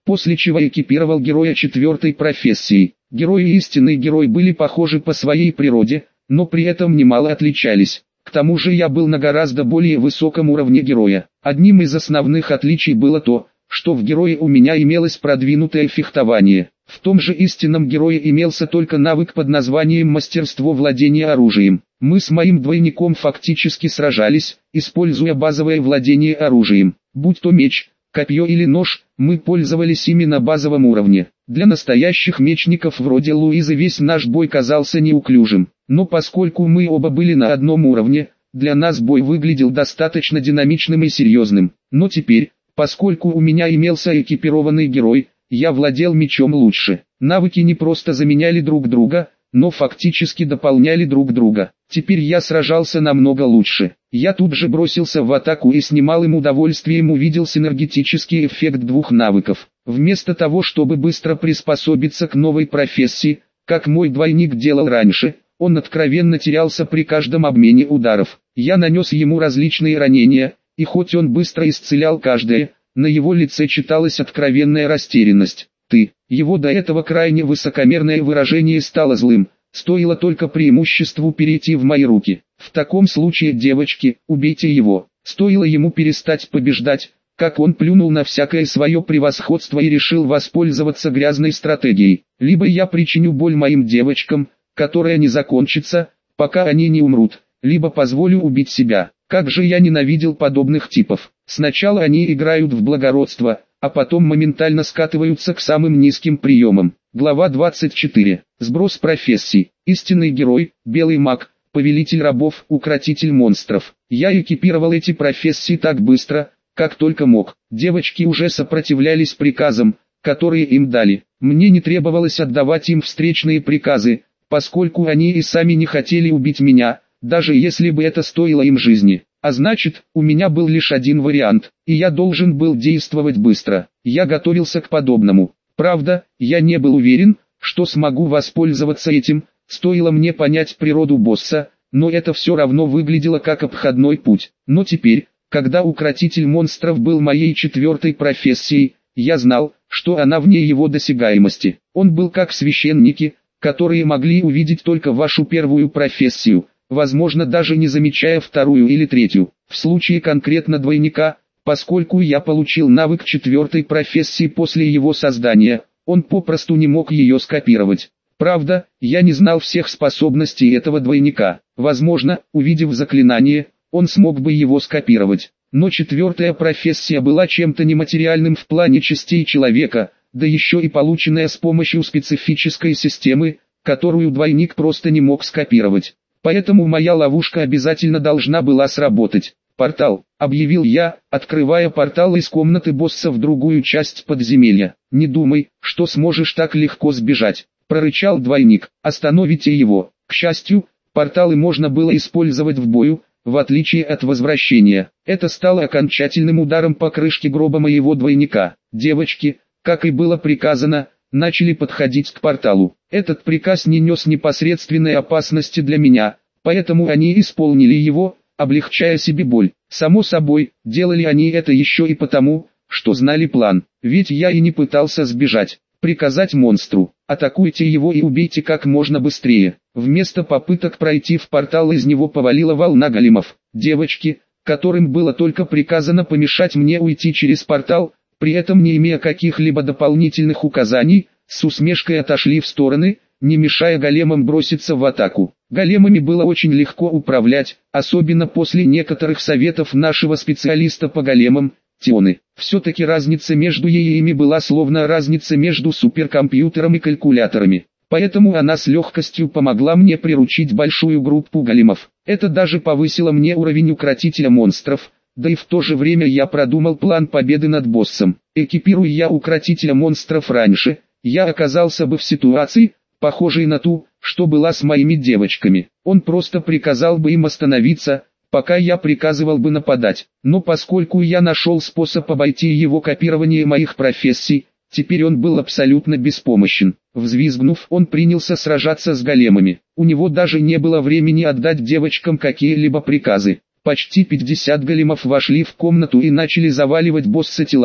после чего экипировал героя четвертой профессии. Герой и истинный герой были похожи по своей природе, но при этом немало отличались. К тому же я был на гораздо более высоком уровне героя. Одним из основных отличий было то, что в герое у меня имелось продвинутое фехтование. В том же истинном герое имелся только навык под названием мастерство владения оружием. Мы с моим двойником фактически сражались, используя базовое владение оружием. Будь то меч, копье или нож, мы пользовались ими на базовом уровне. Для настоящих мечников вроде Луизы весь наш бой казался неуклюжим. Но поскольку мы оба были на одном уровне, для нас бой выглядел достаточно динамичным и серьезным. Но теперь, поскольку у меня имелся экипированный герой, я владел мечом лучше. Навыки не просто заменяли друг друга, но фактически дополняли друг друга. Теперь я сражался намного лучше. Я тут же бросился в атаку и с немалым удовольствием увидел синергетический эффект двух навыков. Вместо того, чтобы быстро приспособиться к новой профессии, как мой двойник делал раньше, он откровенно терялся при каждом обмене ударов. Я нанес ему различные ранения, и хоть он быстро исцелял каждое, на его лице читалась откровенная растерянность. «Ты». Его до этого крайне высокомерное выражение стало злым, стоило только преимуществу перейти в мои руки. В таком случае, девочки, убейте его. Стоило ему перестать побеждать, как он плюнул на всякое свое превосходство и решил воспользоваться грязной стратегией. Либо я причиню боль моим девочкам, которая не закончится, пока они не умрут, либо позволю убить себя. Как же я ненавидел подобных типов. Сначала они играют в благородство, а потом моментально скатываются к самым низким приемам. Глава двадцать четыре. Сброс профессий. Истинный герой, белый маг, повелитель рабов, укротитель монстров. Я экипировал эти профессии так быстро, как только мог. Девочки уже сопротивлялись приказам, которые им дали. Мне не требовалось отдавать им встречные приказы, поскольку они и сами не хотели убить меня, даже если бы это стоило им жизни. А значит, у меня был лишь один вариант, и я должен был действовать быстро. Я готовился к подобному. Правда, я не был уверен, что смогу воспользоваться этим, стоило мне понять природу босса, но это все равно выглядело как обходной путь. Но теперь, когда укротитель монстров был моей четвертой профессией, я знал, что она вне его досягаемости. Он был как священники, которые могли увидеть только вашу первую профессию, возможно даже не замечая вторую или третью. В случае конкретно двойника, поскольку я получил навык четвертой профессии после его создания, он попросту не мог ее скопировать. Правда, я не знал всех способностей этого двойника. Возможно, увидев заклинание, он смог бы его скопировать. Но четвертая профессия была чем-то нематериальным в плане частей человека, да еще и полученная с помощью специфической системы, которую двойник просто не мог скопировать. Поэтому моя ловушка обязательно должна была сработать. «Портал», — объявил я, открывая портал из комнаты босса в другую часть подземелья. «Не думай, что сможешь так легко сбежать», — прорычал двойник. «Остановите его». К счастью, порталы можно было использовать в бою, в отличие от возвращения. Это стало окончательным ударом по крышке гроба моего двойника. Девочки, как и было приказано, начали подходить к порталу. Этот приказ не нес непосредственной опасности для меня, поэтому они исполнили его, облегчая себе боль. Само собой, делали они это еще и потому, что знали план, ведь я и не пытался сбежать. Приказать монстру: атакуйте его и убейте как можно быстрее. Вместо попыток пройти в портал из него повалила волна големов. Девочки, которым было только приказано помешать мне уйти через портал, при этом не имея каких-либо дополнительных указаний, с усмешкой отошли в стороны, не мешая големам броситься в атаку. Големами было очень легко управлять, особенно после некоторых советов нашего специалиста по големам, Тионы. Все-таки разница между ими была словно разница между суперкомпьютером и калькуляторами. Поэтому она с легкостью помогла мне приручить большую группу големов. Это даже повысило мне уровень укротителя монстров, да и в то же время я продумал план победы над боссом. Экипируя я укротителя монстров раньше, я оказался бы в ситуации, похожей на ту, что была с моими девочками. Он просто приказал бы им остановиться, пока я приказывал бы нападать. Но поскольку я нашел способ обойти его копирование моих профессий, теперь он был абсолютно беспомощен. Взвизгнув, он принялся сражаться с големами. У него даже не было времени отдать девочкам какие-либо приказы. Почти пятьдесят големов вошли в комнату и начали заваливать босса телами.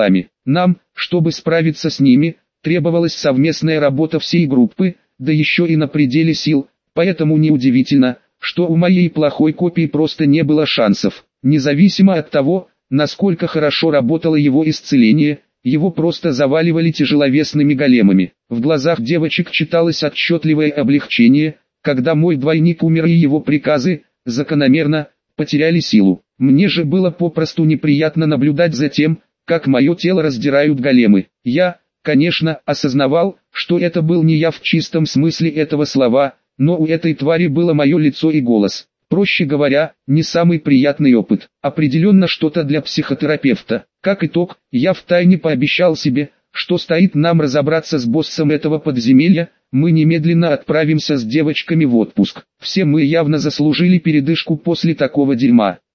Нам, чтобы справиться с ними, требовалась совместная работа всей группы, да еще и на пределе сил, поэтому неудивительно, что у моей плохой копии просто не было шансов. Независимо от того, насколько хорошо работало его исцеление, его просто заваливали тяжеловесными големами. В глазах девочек читалось отчетливое облегчение, когда мой двойник умер и его приказы, закономерно, потеряли силу. Мне же было попросту неприятно наблюдать за тем, как мое тело раздирают големы. Я, конечно, осознавал, что это был не я в чистом смысле этого слова, но у этой твари было мое лицо и голос. Проще говоря, не самый приятный опыт. Определенно что-то для психотерапевта. Как итог, я втайне пообещал себе, что стоит нам разобраться с боссом этого подземелья, мы немедленно отправимся с девочками в отпуск. Все мы явно заслужили передышку после такого дерьма.